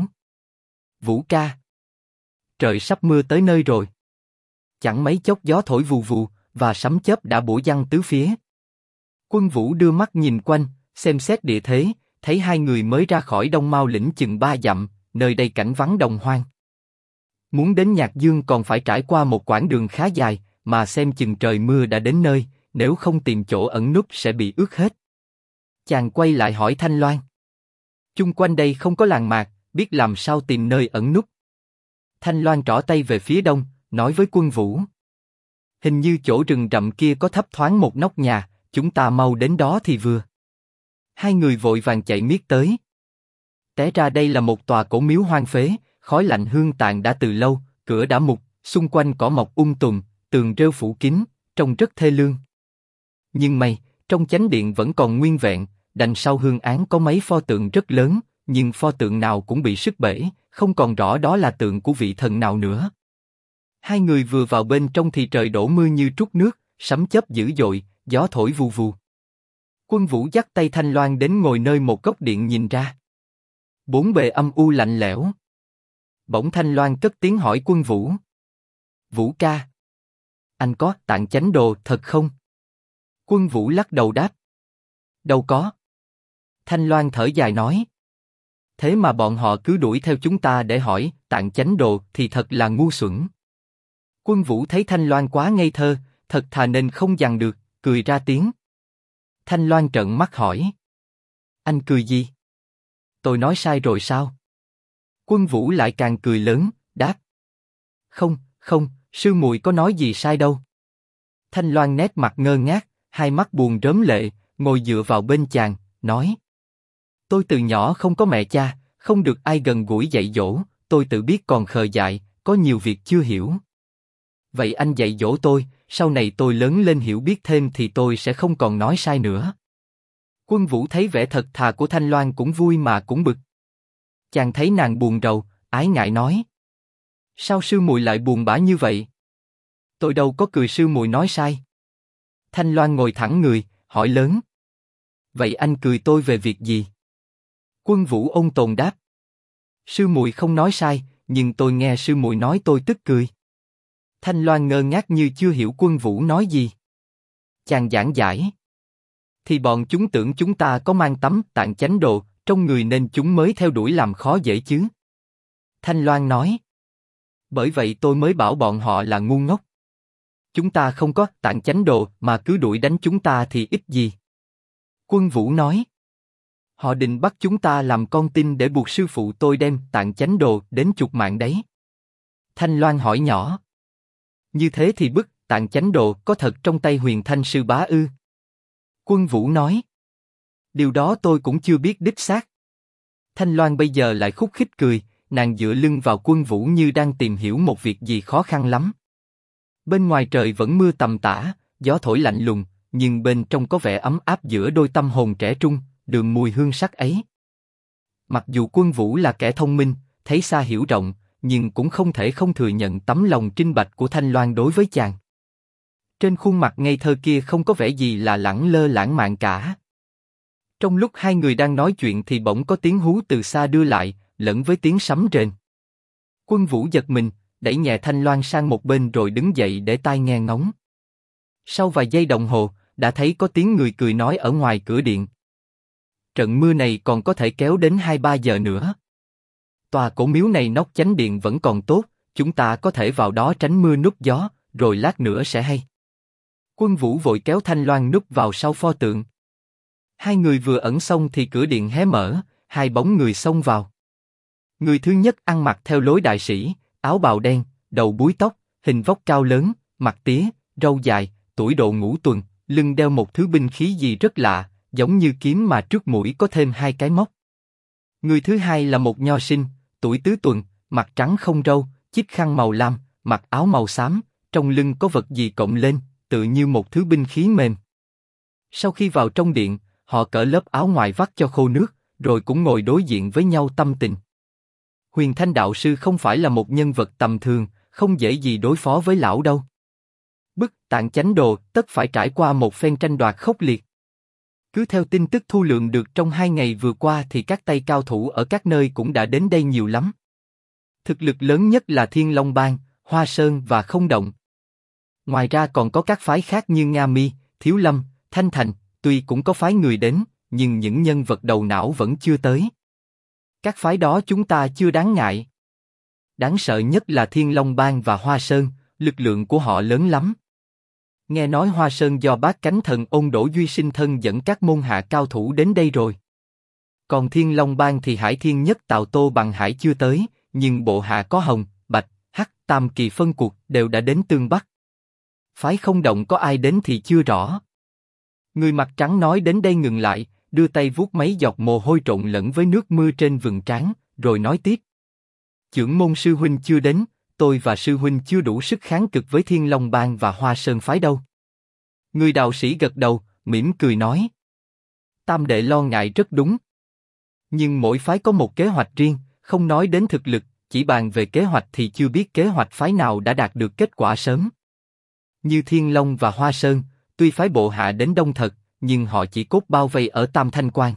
[SPEAKER 1] Vũ ca, trời sắp mưa tới nơi rồi. Chẳng mấy chốc gió thổi vù vù, và sấm chớp đã bổ giăng tứ phía. Quân Vũ đưa mắt nhìn quanh, xem xét địa thế, thấy hai người mới ra khỏi Đông Mao lĩnh chừng 3 dặm, nơi đây cảnh vắng đồng hoang. Muốn đến Nhạc Dương còn phải trải qua một quãng đường khá dài, mà xem chừng trời mưa đã đến nơi, nếu không tìm chỗ ẩn núp sẽ bị ướt hết. Chàng quay lại hỏi Thanh Loan: chung quanh đây không có làng mạc, biết làm sao tìm nơi ẩn núp? Thanh Loan trỏ tay về phía đông, nói với Quân Vũ: hình như chỗ rừng rậm kia có thấp thoáng một nóc nhà, chúng ta mau đến đó thì vừa. Hai người vội vàng chạy miết tới. Té ra đây là một tòa cổ miếu hoang phế, khói lạnh hương tàn đã từ lâu, cửa đã mục, xung quanh cỏ mọc tùm, tường rêu phủ kín, trông rất thê lương. Nhưng may, trong chánh điện vẫn còn nguyên vẹn, đằng sau hương án có mấy pho tượng rất lớn, nhưng pho tượng nào cũng bị sứt bể, không còn rõ đó là tượng của vị thần nào nữa. Hai người vừa vào bên trong thì trời đổ mưa như trút nước, sấm chớp dữ dội, gió thổi vù vù. Quân Vũ dắt tay Thanh Loan đến ngồi nơi một góc điện nhìn ra. Bốn bề âm u lạnh lẽo. Bỗng Thanh Loan cất tiếng hỏi Quân Vũ: Vũ ca, anh có tạng chánh đồ thật không? Quân Vũ lắc đầu đáp: đâu có. Thanh Loan thở dài nói: thế mà bọn họ cứ đuổi theo chúng ta để hỏi tạng chánh đồ thì thật là ngu xuẩn. Quân Vũ thấy Thanh Loan quá ngây thơ, thật thà nên không dằn được, cười ra tiếng. Thanh Loan trợn mắt hỏi: anh cười gì? Tôi nói sai rồi sao? Quân Vũ lại càng cười lớn, đáp: không, không, sư muội có nói gì sai đâu. Thanh Loan nét mặt ngơ ngác, hai mắt buồn rớm lệ, ngồi dựa vào bên chàng, nói: tôi từ nhỏ không có mẹ cha, không được ai gần gũi dạy dỗ, tôi tự biết còn khờ dại, có nhiều việc chưa hiểu. Vậy anh dạy dỗ tôi, sau này tôi lớn lên hiểu biết thêm thì tôi sẽ không còn nói sai nữa. Quân Vũ thấy vẻ thật thà của Thanh Loan cũng vui mà cũng bực. Chàng thấy nàng buồn rầu, ái ngại nói: sao sư muội lại buồn bã như vậy? Tôi đâu có cười sư muội nói sai. Thanh Loan ngồi thẳng người, hỏi lớn: vậy anh cười tôi về việc gì? Quân Vũ ôn tồn đáp: sư muội không nói sai, nhưng tôi nghe sư muội nói tôi tức cười. Thanh Loan ngơ ngác như chưa hiểu Quân Vũ nói gì. Chàng giảng giải: thì bọn chúng tưởng chúng ta có mang tấm tạng chánh đồ, trong người nên chúng mới theo đuổi làm khó dễ chứ. Thanh Loan nói. Bởi vậy tôi mới bảo bọn họ là ngu ngốc. Chúng ta không có Tạng Chánh Đồ mà cứ đuổi đánh chúng ta thì ít gì. Quân Vũ nói. Họ định bắt chúng ta làm con tin để buộc sư phụ tôi đem Tạng Chánh Đồ đến chuộc mạng đấy. Thanh Loan hỏi nhỏ. Như thế thì bức Tạng Chánh Đồ có thật trong tay Huyền Thanh sư bá ư? Quân Vũ nói. Điều đó tôi cũng chưa biết đích xác. Thanh Loan bây giờ lại khúc khích cười, nàng dựa lưng vào Quân Vũ như đang tìm hiểu một việc gì khó khăn lắm. Bên ngoài trời vẫn mưa tầm tã, gió thổi lạnh lùng, nhưng bên trong có vẻ ấm áp giữa đôi tâm hồn trẻ trung, đường mùi hương sắc ấy. Mặc dù Quân Vũ là kẻ thông minh, thấy xa hiểu rộng, nhưng cũng không thể không thừa nhận tấm lòng trinh bạch của Thanh Loan đối với chàng. Trên khuôn mặt ngây thơ kia không có vẻ gì là lẳng lơ lãng mạn cả. Trong lúc hai người đang nói chuyện thì bỗng có tiếng hú từ xa đưa lại, lẫn với tiếng sấm rền. Quân Vũ giật mình, đẩy nhẹ Thanh Loan sang một bên rồi đứng dậy để tai nghe ngóng. Sau vài giây đồng hồ, đã thấy có tiếng người cười nói ở ngoài cửa điện. Trận mưa này còn có thể kéo đến 2-3 giờ nữa. Tòa cổ miếu này nóc chánh điện vẫn còn tốt, chúng ta có thể vào đó tránh mưa núp gió, rồi lát nữa sẽ hay. Quân Vũ vội kéo Thanh Loan núp vào sau pho tượng. Hai người vừa ẩn xong thì cửa điện hé mở, hai bóng người xông vào. Người thứ nhất ăn mặc theo lối đại sĩ, áo bào đen, đầu búi tóc, hình vóc cao lớn, mặt tía, râu dài, tuổi độ ngũ tuần, lưng đeo một thứ binh khí gì rất lạ, giống như kiếm mà trước mũi có thêm 2 cái móc. Người thứ hai là một nho sinh, tuổi tứ tuần, mặt trắng không râu, chiếc khăn màu lam, mặc áo màu xám, trong lưng có vật gì cộm lên, tự như một thứ binh khí mềm. Sau khi vào trong điện, họ cởi lớp áo ngoài vắt cho khô nước, rồi cũng ngồi đối diện với nhau tâm tình. Huyền Thanh đạo sư không phải là một nhân vật tầm thường, không dễ gì đối phó với lão đâu. Bức Tạng Chánh Đồ tất phải trải qua một phen tranh đoạt khốc liệt. Cứ theo tin tức thu lượm được trong 2 ngày vừa qua thì các tay cao thủ ở các nơi cũng đã đến đây nhiều lắm. Thực lực lớn nhất là Thiên Long Bang, Hoa Sơn và Không Động. Ngoài ra còn có các phái khác như Nga Mi, Thiếu Lâm, Thanh Thành, tuy cũng có phái người đến, nhưng những nhân vật đầu não vẫn chưa tới. Các phái đó chúng ta chưa đáng ngại. Đáng sợ nhất là Thiên Long Bang và Hoa Sơn, lực lượng của họ lớn lắm. Nghe nói Hoa Sơn do Bát Cánh Thần Ôn Đỗ Duy Sinh thân dẫn các môn hạ cao thủ đến đây rồi. Còn Thiên Long Bang thì Hải Thiên Nhất Tào Tô Bằng Hải chưa tới, nhưng bộ hạ có Hồng, Bạch, Hắc, Tam Kỳ phân cuộc đều đã đến Tương Bắc. Phái Không Động có ai đến thì chưa rõ. Người mặt trắng nói đến đây ngừng lại, đưa tay vuốt mấy giọt mồ hôi trộn lẫn với nước mưa trên vầng trán, rồi nói tiếp. Chưởng môn sư huynh chưa đến, tôi và sư huynh chưa đủ sức kháng cực với Thiên Long Bang và Hoa Sơn phái đâu. Người đạo sĩ gật đầu, mỉm cười nói. Tam đệ lo ngại rất đúng. Nhưng mỗi phái có một kế hoạch riêng, không nói đến thực lực, chỉ bàn về kế hoạch thì chưa biết kế hoạch phái nào đã đạt được kết quả sớm. Như Thiên Long và Hoa Sơn, tuy phái bộ hạ đến đông thật, nhưng họ chỉ cốt bao vây ở Tam Thanh Quan.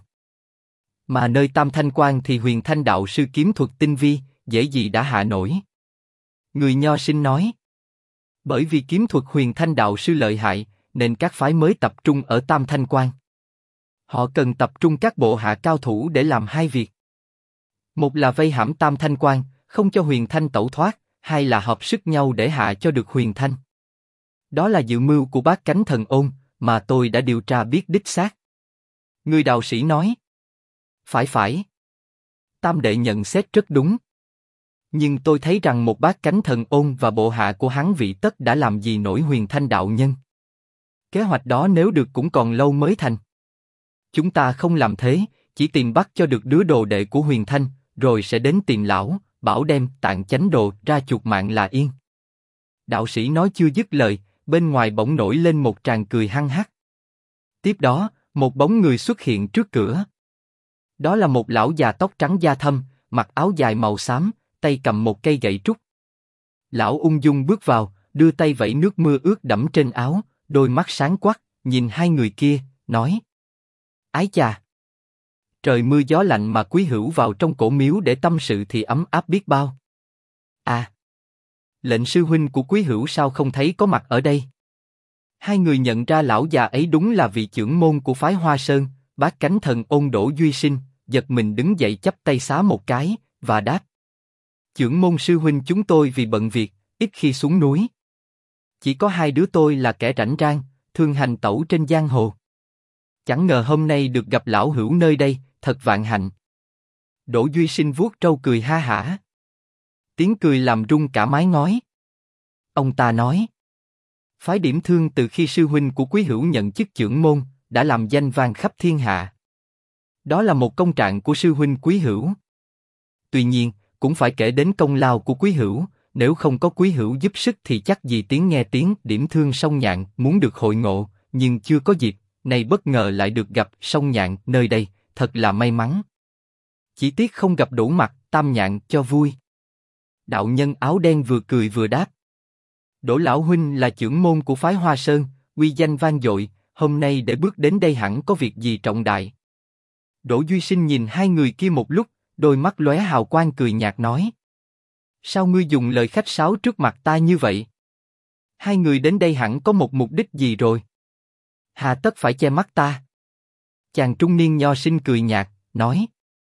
[SPEAKER 1] Mà nơi Tam Thanh Quan thì Huyền Thanh đạo sư kiếm thuật tinh vi, dễ gì đã hạ nổi. Người nho sinh nói. Bởi vì kiếm thuật Huyền Thanh đạo sư lợi hại, nên các phái mới tập trung ở Tam Thanh Quan. Họ cần tập trung các bộ hạ cao thủ để làm 2 việc. Một là vây hãm Tam Thanh Quan, không cho Huyền Thanh tẩu thoát, hai là hợp sức nhau để hạ cho được Huyền Thanh. Đó là dự mưu của Bát Cánh Thần Ôn, mà tôi đã điều tra biết đích xác. Người đạo sĩ nói. Phải. Tam đệ nhận xét rất đúng. Nhưng tôi thấy rằng một Bát Cánh Thần Ôn và bộ hạ của hắn vị tất đã làm gì nổi Huyền Thanh đạo nhân. Kế hoạch đó nếu được cũng còn lâu mới thành. Chúng ta không làm thế, chỉ tìm bắt cho được đứa đồ đệ của Huyền Thanh, rồi sẽ đến tìm lão, bảo đem Tạng Chánh Đồ ra chuộc mạng là yên. Đạo sĩ nói chưa dứt lời, bên ngoài bỗng nổi lên một tràng cười hăng hắc. Tiếp đó, một bóng người xuất hiện trước cửa. Đó là một lão già tóc trắng da thâm, mặc áo dài màu xám, tay cầm một cây gậy trúc. Lão ung dung bước vào, đưa tay vẩy nước mưa ướt đẫm trên áo, đôi mắt sáng quắc, nhìn hai người kia, nói: Ái chà! Trời mưa gió lạnh mà quý hữu vào trong cổ miếu để tâm sự thì ấm áp biết bao. À! Lệnh sư huynh của quý hữu sao không thấy có mặt ở đây? Hai người nhận ra lão già ấy đúng là vị trưởng môn của phái Hoa Sơn, Bát Cánh Thần Ôn Đỗ Duy Sinh, giật mình đứng dậy chắp tay xá một cái, và đáp. Chưởng môn sư huynh chúng tôi vì bận việc, ít khi xuống núi. Chỉ có hai đứa tôi là kẻ rảnh rang, thường hành tẩu trên giang hồ. Chẳng ngờ hôm nay được gặp lão hữu nơi đây, thật vạn hạnh. Đỗ Duy Sinh vuốt râu cười ha hả. Tiếng cười làm rung cả mái ngói. Ông ta nói. Phái Điểm Thương từ khi sư huynh của Quý Hữu nhận chức chưởng môn, đã làm danh vang khắp thiên hạ. Đó là một công trạng của sư huynh Quý Hữu. Tuy nhiên, cũng phải kể đến công lao của Quý Hữu, nếu không có Quý Hữu giúp sức thì chắc gì tiếng nghe tiếng Điểm Thương Sông Nhạn muốn được hội ngộ, nhưng chưa có dịp, nay bất ngờ lại được gặp Sông Nhạn nơi đây, thật là may mắn. Chỉ tiếc không gặp đủ mặt, Tam Nhạn cho vui. Đạo nhân áo đen vừa cười vừa đáp. Đỗ lão huynh là chưởng môn của phái Hoa Sơn, uy danh vang dội, hôm nay để bước đến đây hẳn có việc gì trọng đại. Đỗ Duy Sinh nhìn hai người kia một lúc, đôi mắt lóe hào quang cười nhạt nói. Sao ngươi dùng lời khách sáo trước mặt ta như vậy? Hai người đến đây hẳn có một mục đích gì rồi? Hà tất phải che mắt ta? Chàng trung niên nho sinh cười nhạt, nói.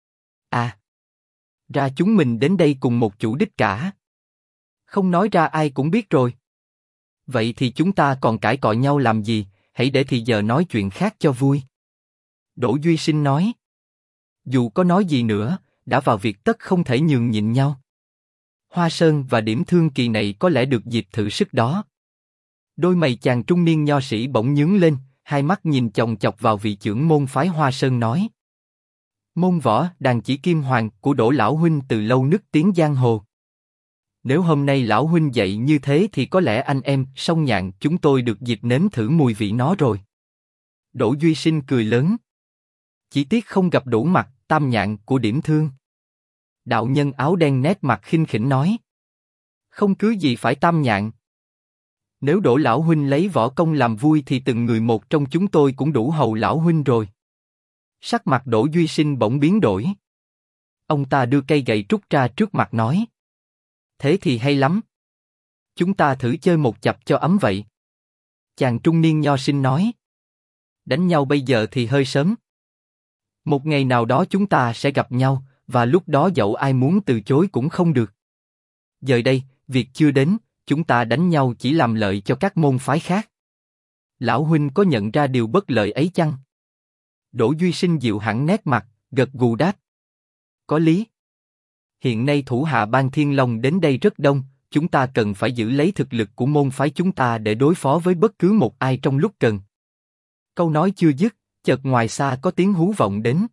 [SPEAKER 1] À, ra chúng mình đến đây cùng một chủ đích cả. Không nói ra ai cũng biết rồi. Vậy thì chúng ta còn cãi cọ nhau làm gì, hãy để thì giờ nói chuyện khác cho vui. Đỗ Duy Sinh nói. Dù có nói gì nữa, đã vào việc tất không thể nhường nhịn nhau. Hoa Sơn và Điểm Thương kỳ này có lẽ được dịp thử sức đó. Đôi mày chàng trung niên nho sĩ bỗng nhướng lên, hai mắt nhìn chòng chọc vào vị chưởng môn phái Hoa Sơn nói. Môn võ Đàn Chỉ Kim Hoàng của Đỗ lão huynh từ lâu nức tiếng giang hồ. Nếu hôm nay lão huynh dạy như thế thì có lẽ anh em Sông Nhạn chúng tôi được dịp nếm thử mùi vị nó rồi. Đỗ Duy Sinh cười lớn. Chỉ tiếc không gặp đủ mặt Tam Nhạn của Điểm Thương. Đạo nhân áo đen nét mặt khinh khỉnh nói. Không cứ gì phải Tam Nhạn. Nếu Đỗ lão huynh lấy võ công làm vui thì từng người một trong chúng tôi cũng đủ hầu lão huynh rồi. Sắc mặt Đỗ Duy Sinh bỗng biến đổi. Ông ta đưa cây gậy trúc ra trước mặt nói. Thế thì hay lắm. Chúng ta thử chơi một chập cho ấm vậy. Chàng trung niên nho sinh nói. Đánh nhau bây giờ thì hơi sớm. Một ngày nào đó chúng ta sẽ gặp nhau, và lúc đó dẫu ai muốn từ chối cũng không được. Giờ đây, việc chưa đến, chúng ta đánh nhau chỉ làm lợi cho các môn phái khác. Lão huynh có nhận ra điều bất lợi ấy chăng? Đỗ Duy Sinh dịu hẳn nét mặt, gật gù đáp. Có lý. Hiện nay thủ hạ Ban Thiên Long đến đây rất đông, chúng ta cần phải giữ lấy thực lực của môn phái chúng ta để đối phó với bất cứ một ai trong lúc cần. Câu nói chưa dứt, chợt ngoài xa có tiếng hú vọng đến.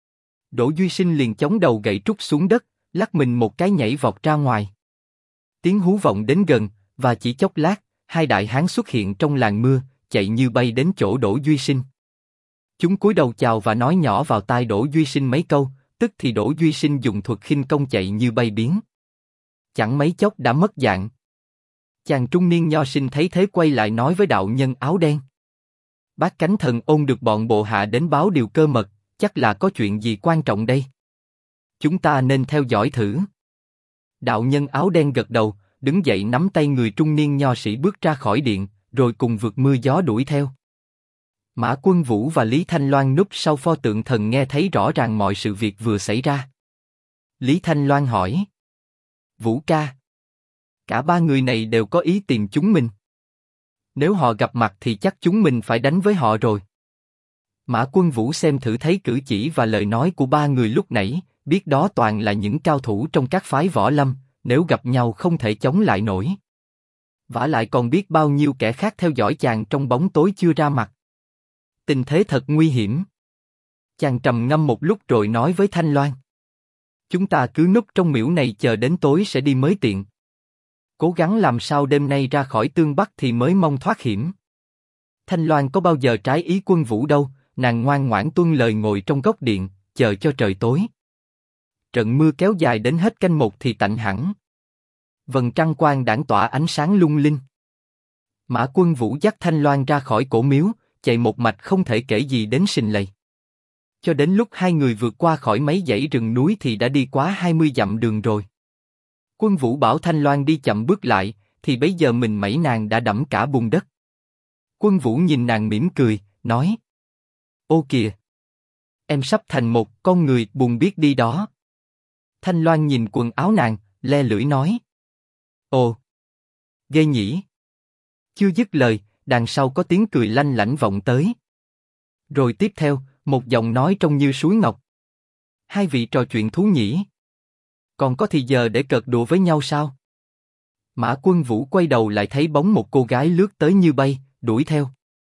[SPEAKER 1] Đỗ Duy Sinh liền chống đầu gậy trúc xuống đất, lắc mình một cái nhảy vọt ra ngoài. Tiếng hú vọng đến gần, và chỉ chốc lát, hai đại hán xuất hiện trong làn mưa, chạy như bay đến chỗ Đỗ Duy Sinh. Chúng cúi đầu chào và nói nhỏ vào tai Đỗ Duy Sinh mấy câu, tức thì Đỗ Duy Sinh dùng thuật khinh công chạy như bay biến. Chẳng mấy chốc đã mất dạng. Chàng trung niên nho sinh thấy thế quay lại nói với đạo nhân áo đen. Bác Cánh Thần Ôn được bọn bộ hạ đến báo điều cơ mật, chắc là có chuyện gì quan trọng đây. Chúng ta nên theo dõi thử. Đạo nhân áo đen gật đầu, đứng dậy nắm tay người trung niên nho sĩ bước ra khỏi điện, rồi cùng vượt mưa gió đuổi theo. Mã Quân Vũ và Lý Thanh Loan núp sau pho tượng thần nghe thấy rõ ràng mọi sự việc vừa xảy ra. Lý Thanh Loan hỏi. Vũ ca. Cả ba người này đều có ý tìm chúng mình. Nếu họ gặp mặt thì chắc chúng mình phải đánh với họ rồi. Mã Quân Vũ xem thử thấy cử chỉ và lời nói của ba người lúc nãy, biết đó toàn là những cao thủ trong các phái võ lâm, nếu gặp nhau không thể chống lại nổi. Vả lại còn biết bao nhiêu kẻ khác theo dõi chàng trong bóng tối chưa ra mặt. Tình thế thật nguy hiểm. Chàng trầm ngâm một lúc rồi nói với Thanh Loan. Chúng ta cứ núp trong miễu này chờ đến tối sẽ đi mới tiện. Cố gắng làm sao đêm nay ra khỏi Tương Bắc thì mới mong thoát hiểm. Thanh Loan có bao giờ trái ý Quân Vũ đâu, nàng ngoan ngoãn tuân lời ngồi trong góc điện, chờ cho trời tối. Trận mưa kéo dài đến hết canh một thì tạnh hẳn. Vầng trăng quang đãng tỏa ánh sáng lung linh. Mã Quân Vũ dắt Thanh Loan ra khỏi cổ miếu, chạy một mạch không thể kể gì đến Sình Lầy. Cho đến lúc hai người vượt qua khỏi mấy dãy rừng núi thì đã đi quá 20 dặm đường rồi. Quân Vũ bảo Thanh Loan đi chậm bước lại, thì bấy giờ mình mẩy nàng đã đẫm cả bùn đất. Quân Vũ nhìn nàng mỉm cười, nói: Ô kìa! em sắp thành một con người buồn biết đi đó. Thanh Loan nhìn quần áo nàng, le lưỡi nói. Ồ, ghê nhỉ. Chưa dứt lời, đằng sau có tiếng cười lanh lảnh vọng tới. Rồi tiếp theo, một giọng nói trông như suối ngọc. Hai vị trò chuyện thú nhỉ? Còn có thì giờ để cợt đùa với nhau sao? Mã Quân Vũ quay đầu lại thấy bóng một cô gái lướt tới như bay, đuổi theo.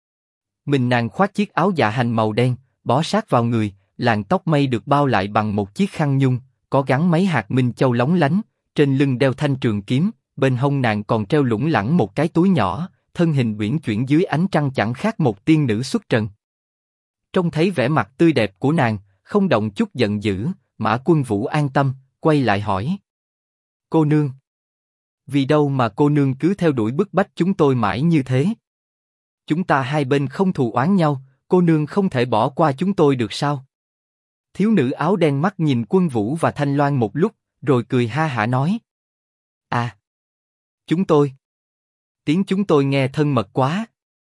[SPEAKER 1] Mình nàng khoác chiếc áo dạ hành màu đen, bó sát vào người, làn tóc mây được bao lại bằng một chiếc khăn nhung, có gắn mấy hạt minh châu lóng lánh, trên lưng đeo thanh trường kiếm, bên hông nàng còn treo lủng lẳng một cái túi nhỏ, thân hình uyển chuyển dưới ánh trăng chẳng khác một tiên nữ xuất trần. Trông thấy vẻ mặt tươi đẹp của nàng, không động chút giận dữ, Mã Quân Vũ an tâm, quay lại hỏi. Cô nương, vì đâu mà cô nương cứ theo đuổi bức bách chúng tôi mãi như thế? Chúng ta hai bên không thù oán nhau, cô nương không thể bỏ qua chúng tôi được sao? Thiếu nữ áo đen mắt nhìn Quân Vũ và Thanh Loan một lúc, rồi cười ha hả nói. À, chúng tôi. Tiếng chúng tôi nghe thân mật quá.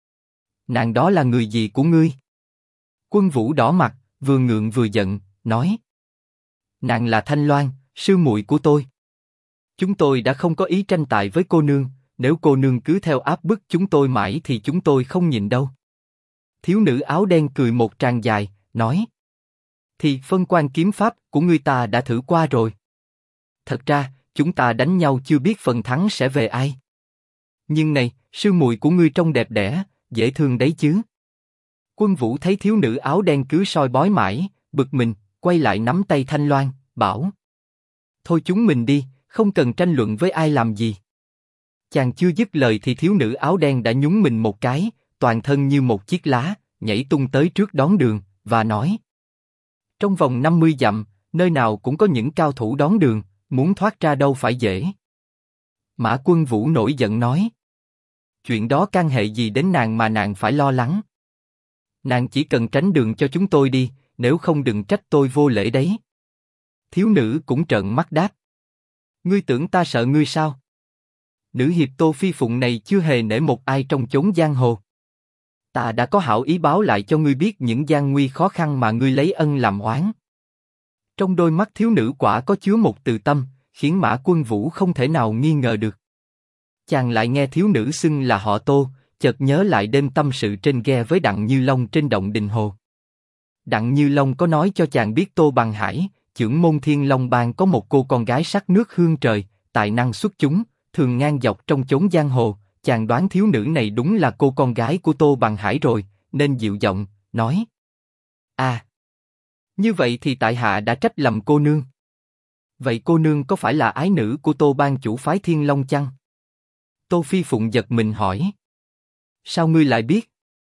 [SPEAKER 1] Nàng đó là người gì của ngươi? Quân Vũ đỏ mặt, vừa ngượng vừa giận, nói. Nàng là Thanh Loan, sư muội của tôi. Chúng tôi đã không có ý tranh tài với cô nương, nếu cô nương cứ theo áp bức chúng tôi mãi thì chúng tôi không nhịn đâu. Thiếu nữ áo đen cười một tràng dài, nói. Thì phân quan kiếm pháp của ngươi ta đã thử qua rồi. Thật ra, chúng ta đánh nhau chưa biết phần thắng sẽ về ai. Nhưng này, sư muội của ngươi trông đẹp đẽ, dễ thương đấy chứ. Quân Vũ thấy thiếu nữ áo đen cứ soi bói mãi, bực mình, quay lại nắm tay Thanh Loan, bảo. Thôi chúng mình đi, không cần tranh luận với ai làm gì. Chàng chưa dứt lời thì thiếu nữ áo đen đã nhún mình một cái, toàn thân như một chiếc lá, nhảy tung tới trước đón đường, và nói. Trong vòng 50 dặm, nơi nào cũng có những cao thủ đón đường, muốn thoát ra đâu phải dễ. Mã Quân Vũ nổi giận nói. Chuyện đó can hệ gì đến nàng mà nàng phải lo lắng. Nàng chỉ cần tránh đường cho chúng tôi đi, nếu không đừng trách tôi vô lễ đấy. Thiếu nữ cũng trợn mắt đáp. Ngươi tưởng ta sợ ngươi sao? Nữ hiệp Tô Phi Phụng này chưa hề nể một ai trong chốn giang hồ. Ta đã có hảo ý báo lại cho ngươi biết những gian nguy khó khăn mà ngươi lấy ân làm oán. Trong đôi mắt thiếu nữ quả có chứa một từ tâm, khiến Mã Quân Vũ không thể nào nghi ngờ được. Chàng lại nghe thiếu nữ xưng là họ Tô, chợt nhớ lại đêm tâm sự trên ghe với Đặng Như Long trên động Đình Hồ. Đặng Như Long có nói cho chàng biết Tô Bằng Hải, chưởng môn Thiên Long Bang có một cô con gái sắc nước hương trời, tài năng xuất chúng, thường ngang dọc trong chốn giang hồ. Chàng đoán thiếu nữ này đúng là cô con gái của Tô Bằng Hải rồi, nên dịu giọng nói: À, như vậy thì tại hạ đã trách lầm cô nương. Vậy cô nương có phải là ái nữ của Tô Bang chủ phái Thiên Long chăng? Tô Phi Phụng giật mình hỏi. Sao ngươi lại biết?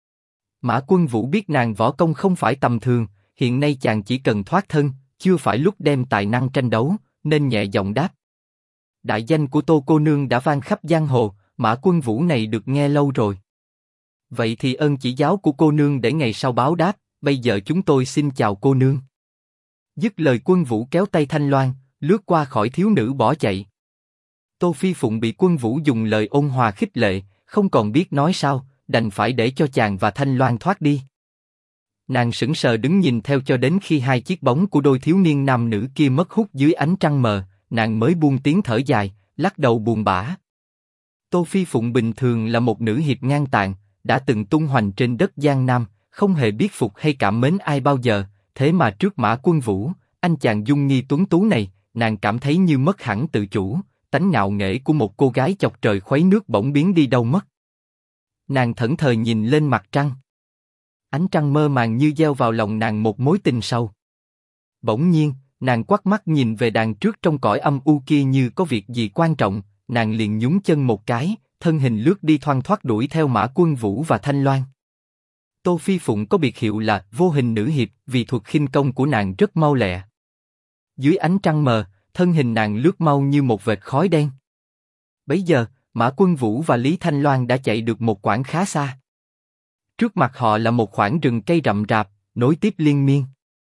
[SPEAKER 1] Mã Quân Vũ biết nàng võ công không phải tầm thường, hiện nay chàng chỉ cần thoát thân, chưa phải lúc đem tài năng tranh đấu, nên nhẹ giọng đáp. Đại danh của Tô cô nương đã vang khắp giang hồ, Mã Quân Vũ này được nghe lâu rồi. Vậy thì ơn chỉ giáo của cô nương để ngày sau báo đáp, bây giờ chúng tôi xin chào cô nương. Dứt lời Quân Vũ kéo tay Thanh Loan, lướt qua khỏi thiếu nữ bỏ chạy. Tô Phi Phụng bị Quân Vũ dùng lời ôn hòa khích lệ, không còn biết nói sao, đành phải để cho chàng và Thanh Loan thoát đi. Nàng sững sờ đứng nhìn theo cho đến khi hai chiếc bóng của đôi thiếu niên nam nữ kia mất hút dưới ánh trăng mờ, nàng mới buông tiếng thở dài, lắc đầu buồn bã. Tô Phi Phụng bình thường là một nữ hiệp ngang tàn, đã từng tung hoành trên đất Giang Nam, không hề biết phục hay cảm mến ai bao giờ, thế mà trước Mã Quân Vũ, anh chàng dung nghi tuấn tú này, nàng cảm thấy như mất hẳn tự chủ, tánh ngạo nghễ của một cô gái chọc trời khuấy nước bỗng biến đi đâu mất. Nàng thẫn thờ nhìn lên mặt trăng. Ánh trăng mơ màng như gieo vào lòng nàng một mối tình sâu. Bỗng nhiên, nàng quắt mắt nhìn về đàn trước trong cõi âm u kia như có việc gì quan trọng, nàng liền nhún chân một cái, thân hình lướt đi thoăn thoắt đuổi theo Mã Quân Vũ và Thanh Loan. Tô Phi Phụng có biệt hiệu là vô hình nữ hiệp vì thuật khinh công của nàng rất mau lẹ. Dưới ánh trăng mờ, thân hình nàng lướt mau như một vệt khói đen. Bấy giờ, Mã Quân Vũ và Lý Thanh Loan đã chạy được một quãng khá xa. Trước mặt họ là một khoảng rừng cây rậm rạp, nối tiếp liên miên.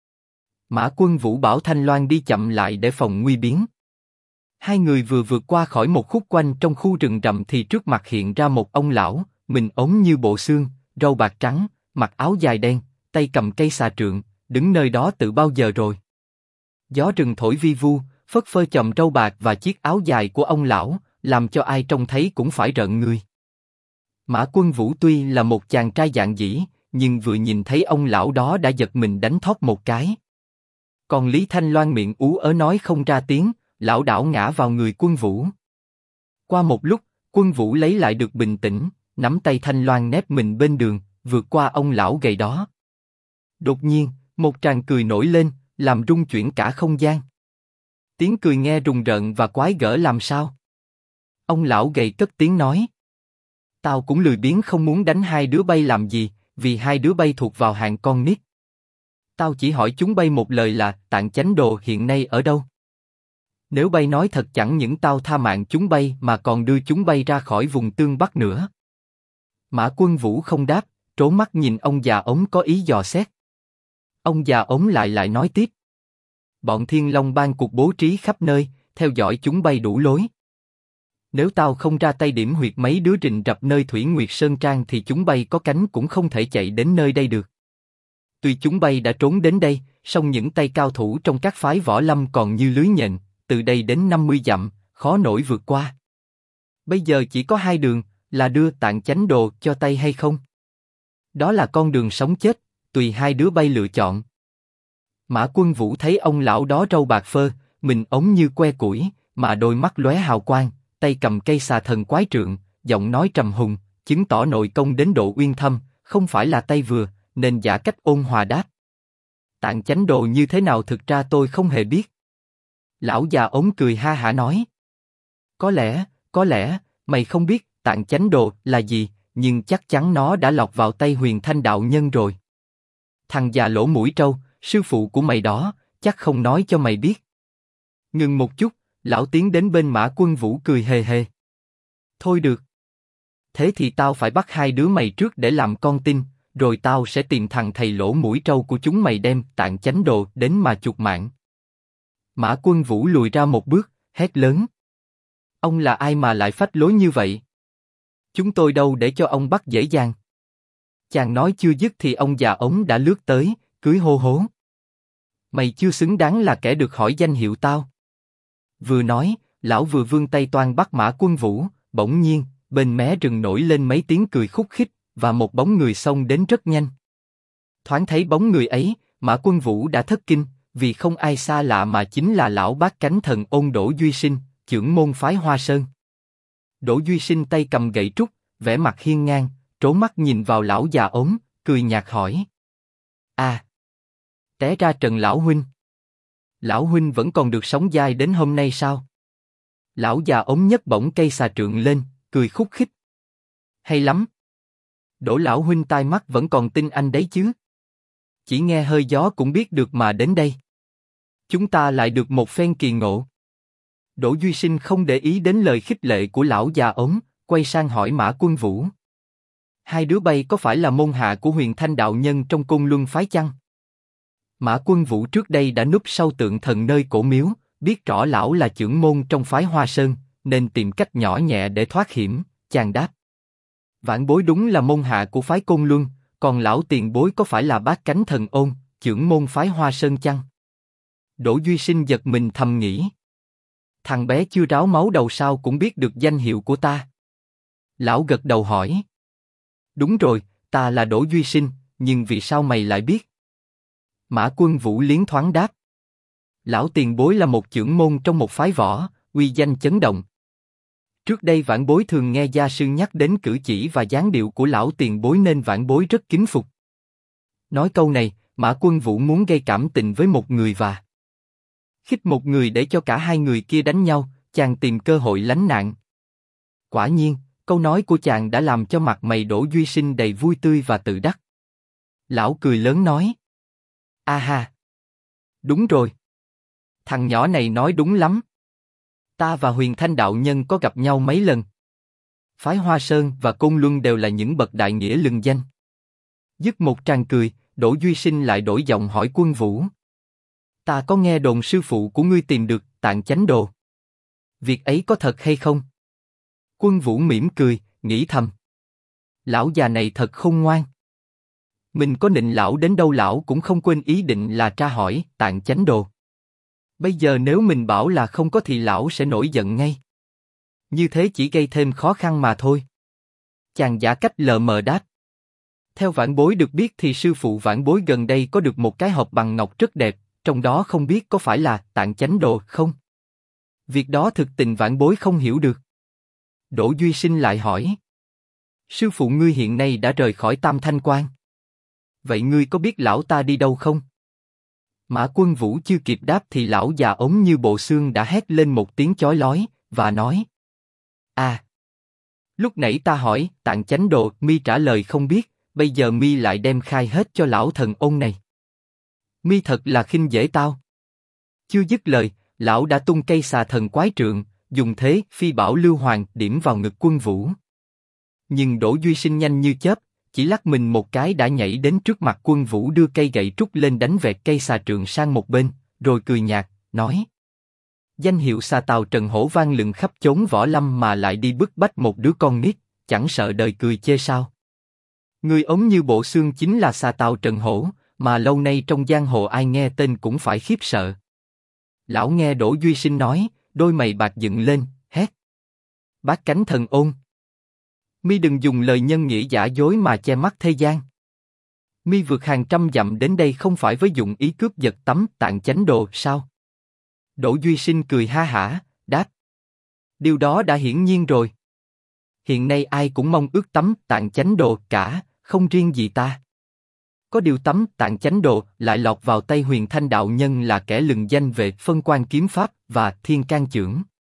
[SPEAKER 1] Mã Quân Vũ bảo Thanh Loan đi chậm lại để phòng nguy biến. Hai người vừa vượt qua khỏi một khúc quanh trong khu rừng rậm thì trước mặt hiện ra một ông lão, mình ốm như bộ xương, râu bạc trắng, mặc áo dài đen, tay cầm cây xà trượng, đứng nơi đó từ bao giờ rồi. Gió rừng thổi vi vu, phất phơ chòm râu bạc và chiếc áo dài của ông lão, làm cho ai trông thấy cũng phải rợn người. Mã Quân Vũ tuy là một chàng trai dạng dĩ, nhưng vừa nhìn thấy ông lão đó đã giật mình đánh thót một cái. Còn Lý Thanh Loan miệng ú ớ nói không ra tiếng, lảo đảo ngã vào người Quân Vũ. Qua một lúc, Quân Vũ lấy lại được bình tĩnh, nắm tay Thanh Loan nép mình bên đường, vượt qua ông lão gầy đó. Đột nhiên, một tràng cười nổi lên, làm rung chuyển cả không gian. Tiếng cười nghe rùng rợn và quái gở làm sao. Ông lão gầy cất tiếng nói: Tao cũng lười biếng không muốn đánh hai đứa bay làm gì, vì hai đứa bay thuộc vào hạng con nít. Tao chỉ hỏi chúng bay một lời là Tạng Chánh Đồ hiện nay ở đâu? Nếu bay nói thật chẳng những tao tha mạng chúng bay mà còn đưa chúng bay ra khỏi vùng Tương Bắc nữa. Mã Quân Vũ không đáp, trố mắt nhìn ông già ống có ý dò xét. Ông già ống lại nói tiếp: Bọn Thiên Long Bang cục bố trí khắp nơi, theo dõi chúng bay đủ lối. Nếu tao không ra tay điểm huyệt mấy đứa rình rập nơi Thủy Nguyệt Sơn Trang thì chúng bay có cánh cũng không thể chạy đến nơi đây được. Tuy chúng bay đã trốn đến đây, song những tay cao thủ trong các phái võ lâm còn như lưới nhện, từ đây đến 50 dặm, khó nổi vượt qua. Bây giờ chỉ có hai đường, là đưa Tạng Chánh Đồ cho tay hay không. Đó là con đường sống chết, tùy hai đứa bay lựa chọn. Mã Quân Vũ thấy ông lão đó râu bạc phơ, mình ống như que củi, mà đôi mắt lóe hào quang, tay cầm cây xà thần quái trượng, giọng nói trầm hùng, chứng tỏ nội công đến độ uyên thâm, không phải là tay vừa, nên giả cách ôn hòa đáp: Tạng Chánh Đồ như thế nào thực ra tôi không hề biết. Lão già ống cười ha hả nói: Có lẽ, mày không biết Tạng Chánh Đồ là gì, nhưng chắc chắn nó đã lọt vào tay Huyền Thanh đạo nhân rồi. Thằng già lỗ mũi trâu, sư phụ của mày đó, chắc không nói cho mày biết. Ngừng một chút, lão tiến đến bên Mã Quân Vũ cười hề hề. Thôi được. Thế thì tao phải bắt hai đứa mày trước để làm con tin, rồi tao sẽ tìm thằng thầy lỗ mũi trâu của chúng mày đem Tạng Chánh Đồ đến mà chuộc mạng. Mã Quân Vũ lùi ra một bước, hét lớn: Ông là ai mà lại phách lối như vậy? Chúng tôi đâu để cho ông bắt dễ dàng. Chàng nói chưa dứt thì ông già ống đã lướt tới, cưới hô hố: Mày chưa xứng đáng là kẻ được hỏi danh hiệu tao. Vừa nói, lão vừa vươn tay toan bắt Mã Quân Vũ, bỗng nhiên, bên mé rừng nổi lên mấy tiếng cười khúc khích, và một bóng người xông đến rất nhanh. Thoáng thấy bóng người ấy, Mã Quân Vũ đã thất kinh, vì không ai xa lạ mà chính là lão bát cánh thần Ôn Đỗ Duy Sinh, chưởng môn phái Hoa Sơn. Đỗ Duy Sinh tay cầm gậy trúc, vẻ mặt hiên ngang, trố mắt nhìn vào lão già ốm, cười nhạt hỏi: Té ra Trần lão huynh. Lão huynh vẫn còn được sống dai đến hôm nay sao? Lão già ốm nhấc bổng cây xà trượng lên, cười khúc khích: Hay lắm. Đỗ lão huynh tai mắt vẫn còn tin anh đấy chứ? Chỉ nghe hơi gió cũng biết được mà đến đây. Chúng ta lại được một phen kỳ ngộ. Đỗ Duy Sinh không để ý đến lời khích lệ của lão già ốm, quay sang hỏi Mã Quân Vũ: Hai đứa bay có phải là môn hạ của Huyền Thanh đạo nhân trong Côn Luân phái chăng? Mã Quân Vũ trước đây đã núp sau tượng thần nơi cổ miếu, biết rõ lão là chưởng môn trong phái Hoa Sơn, nên tìm cách nhỏ nhẹ để thoát hiểm. Chàng đáp: Vãn bối đúng là môn hạ của phái Côn Luân, còn lão tiền bối có phải là bát cánh thần Ôn, chưởng môn phái Hoa Sơn chăng? Đỗ Duy Sinh giật mình thầm nghĩ: Thằng bé chưa ráo máu đầu sao cũng biết được danh hiệu của ta. Lão gật đầu hỏi: Đúng rồi, ta là Đỗ Duy Sinh, nhưng vì sao mày lại biết? Mã Quân Vũ liến thoáng đáp: Lão tiền bối là một chưởng môn trong một phái võ, uy danh chấn động. Trước đây vãn bối thường nghe gia sư nhắc đến cử chỉ và dáng điệu của lão tiền bối nên vãn bối rất kính phục. Nói câu này, Mã Quân Vũ muốn gây cảm tình với một người và khích một người để cho cả hai người kia đánh nhau, chàng tìm cơ hội lánh nạn. Quả nhiên, câu nói của chàng đã làm cho mặt mày Đỗ Duy Sinh đầy vui tươi và tự đắc. Lão cười lớn nói: Ha, đúng rồi. Thằng nhỏ này nói đúng lắm. Ta và Huyền Thanh đạo nhân có gặp nhau mấy lần. Phái Hoa Sơn và Côn Luân đều là những bậc đại nghĩa lừng danh. Dứt một tràng cười, Đỗ Duy Sinh lại đổi giọng hỏi Quân Vũ: Ta có nghe đồn sư phụ của ngươi tìm được Tạng Chánh Đồ. Việc ấy có thật hay không? Quân Vũ mỉm cười, nghĩ thầm: Lão già này thật khôn ngoan. Mình có nịnh lão đến đâu lão cũng không quên ý định là tra hỏi Tạng Chánh Đồ. Bây giờ nếu mình bảo là không có thì lão sẽ nổi giận ngay. Như thế chỉ gây thêm khó khăn mà thôi. Chàng giả cách lờ mờ đáp. Theo vãn bối được biết thì sư phụ vãn bối gần đây có được một cái hộp bằng ngọc rất đẹp, trong đó không biết có phải là Tạng Chánh Đồ không? Việc đó thực tình vãn bối không hiểu được. Đỗ Duy Sinh lại hỏi. Sư phụ ngươi hiện nay đã rời khỏi Tam Thanh Quan. Vậy ngươi có biết lão ta đi đâu không? Mã Quân Vũ chưa kịp đáp thì lão già ốm như bộ xương đã hét lên một tiếng chói lói, và nói. À! Lúc nãy ta hỏi Tạng Chánh Đồ, mi trả lời không biết, bây giờ mi lại đem khai hết cho lão thần ôn này. Mi thật là khinh dễ tao. Chưa dứt lời, lão đã tung cây xà thần quái trượng, dùng thế phi bảo lưu hoàng điểm vào ngực Quân Vũ. Nhưng Đỗ Duy Sinh nhanh như chớp, chỉ lắc mình một cái đã nhảy đến trước mặt Quân Vũ đưa cây gậy trúc lên đánh vẹt cây xà trượng sang một bên, rồi cười nhạt, nói. Danh hiệu xà tàu Trần Hổ vang lừng khắp chốn võ lâm mà lại đi bức bách một đứa con nít, chẳng sợ đời cười chê sao? Người ống như bộ xương chính là xà tàu Trần Hổ, mà lâu nay trong giang hồ ai nghe tên cũng phải khiếp sợ. Lão nghe Đỗ Duy Sinh nói, đôi mày bạc dựng lên, hét. Bát cánh thần ôn. Mi đừng dùng lời nhân nghĩa giả dối mà che mắt thế gian. Mi vượt hàng trăm dặm đến đây không phải với dụng ý cướp giật tấm Tạng Chánh Đồ sao? Đỗ Duy Sinh cười ha hả, đáp. Điều đó đã hiển nhiên rồi. Hiện nay ai cũng mong ước tấm Tạng Chánh Đồ cả, không riêng gì ta. Có điều tấm Tạng Chánh Đồ lại lọt vào tay Huyền Thanh đạo nhân là kẻ lừng danh về phân quan kiếm pháp và thiên can chưởng.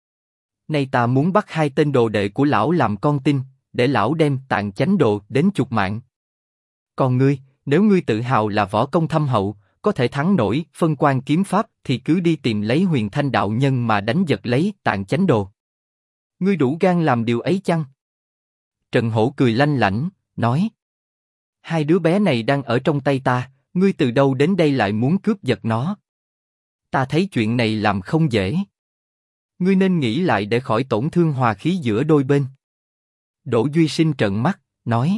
[SPEAKER 1] Nay ta muốn bắt hai tên đồ đệ của lão làm con tin, để lão đem Tạng Chánh Đồ đến chuộc mạng. Còn ngươi, nếu ngươi tự hào là võ công thâm hậu, có thể thắng nổi phân quan kiếm pháp thì cứ đi tìm lấy Huyền Thanh đạo nhân mà đánh giật lấy Tạng Chánh Đồ. Ngươi đủ gan làm điều ấy chăng? Trần Hổ cười lanh lảnh, nói. Hai đứa bé này đang ở trong tay ta, ngươi từ đâu đến đây lại muốn cướp giật nó? Ta thấy chuyện này làm không dễ. Ngươi nên nghĩ lại để khỏi tổn thương hòa khí giữa đôi bên. Đỗ Duy Sinh trợn mắt, nói.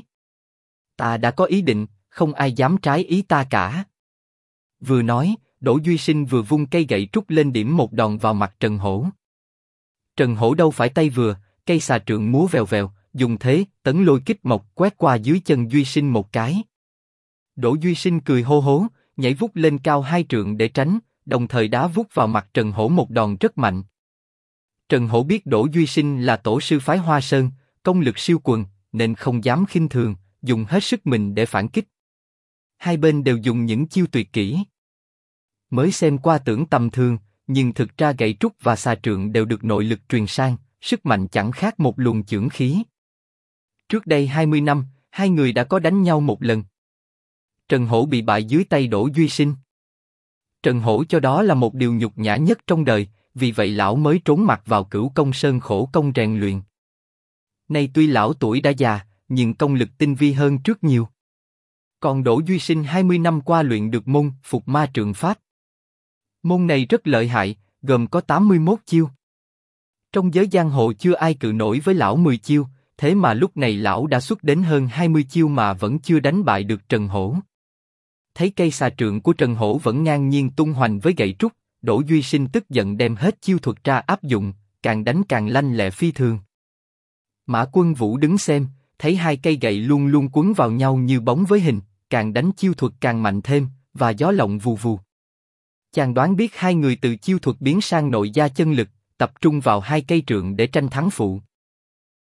[SPEAKER 1] Ta đã có ý định, không ai dám trái ý ta cả. Vừa nói, Đỗ Duy Sinh vừa vung cây gậy trúc lên điểm một đòn vào mặt Trần Hổ. Trần Hổ đâu phải tay vừa, cây xà trượng múa vèo vèo, dùng thế tấn lôi kích mộc quét qua dưới chân Duy Sinh một cái. Đỗ Duy Sinh cười hô hố, nhảy vút lên cao hai trượng để tránh, đồng thời đá vút vào mặt Trần Hổ một đòn rất mạnh. Trần Hổ biết Đỗ Duy Sinh là tổ sư phái Hoa Sơn, công lực siêu quần, nên không dám khinh thường, dùng hết sức mình để phản kích. Hai bên đều dùng những chiêu tuyệt kỹ. Mới xem qua tưởng tầm thường, nhưng thực ra gậy trúc và xà trượng đều được nội lực truyền sang, sức mạnh chẳng khác một luồng chưởng khí. Trước đây 20 năm, hai người đã có đánh nhau một lần. Trần Hổ bị bại dưới tay Đỗ Duy Sinh. Trần Hổ cho đó là một điều nhục nhã nhất trong đời, vì vậy lão mới trốn mặt vào Cửu Công Sơn khổ công rèn luyện. Nay tuy lão tuổi đã già, nhưng công lực tinh vi hơn trước nhiều. Còn Đỗ Duy Sinh 20 năm qua luyện được môn Phục Ma Trượng Pháp. Môn này rất lợi hại, gồm có 81 chiêu. Trong giới giang hồ chưa ai cự nổi với lão 10 chiêu, thế mà lúc này lão đã xuất đến hơn 20 chiêu mà vẫn chưa đánh bại được Trần Hổ. Thấy cây xà trượng của Trần Hổ vẫn ngang nhiên tung hoành với gậy trúc, Đỗ Duy Sinh tức giận đem hết chiêu thuật ra áp dụng, càng đánh càng lanh lẹ phi thường. Mã Quân Vũ đứng xem, thấy hai cây gậy luôn luôn quấn vào nhau như bóng với hình, càng đánh chiêu thuật càng mạnh thêm, và gió lộng vù vù. Chàng đoán biết hai người từ chiêu thuật biến sang nội gia chân lực, tập trung vào hai cây trượng để tranh thắng phụ.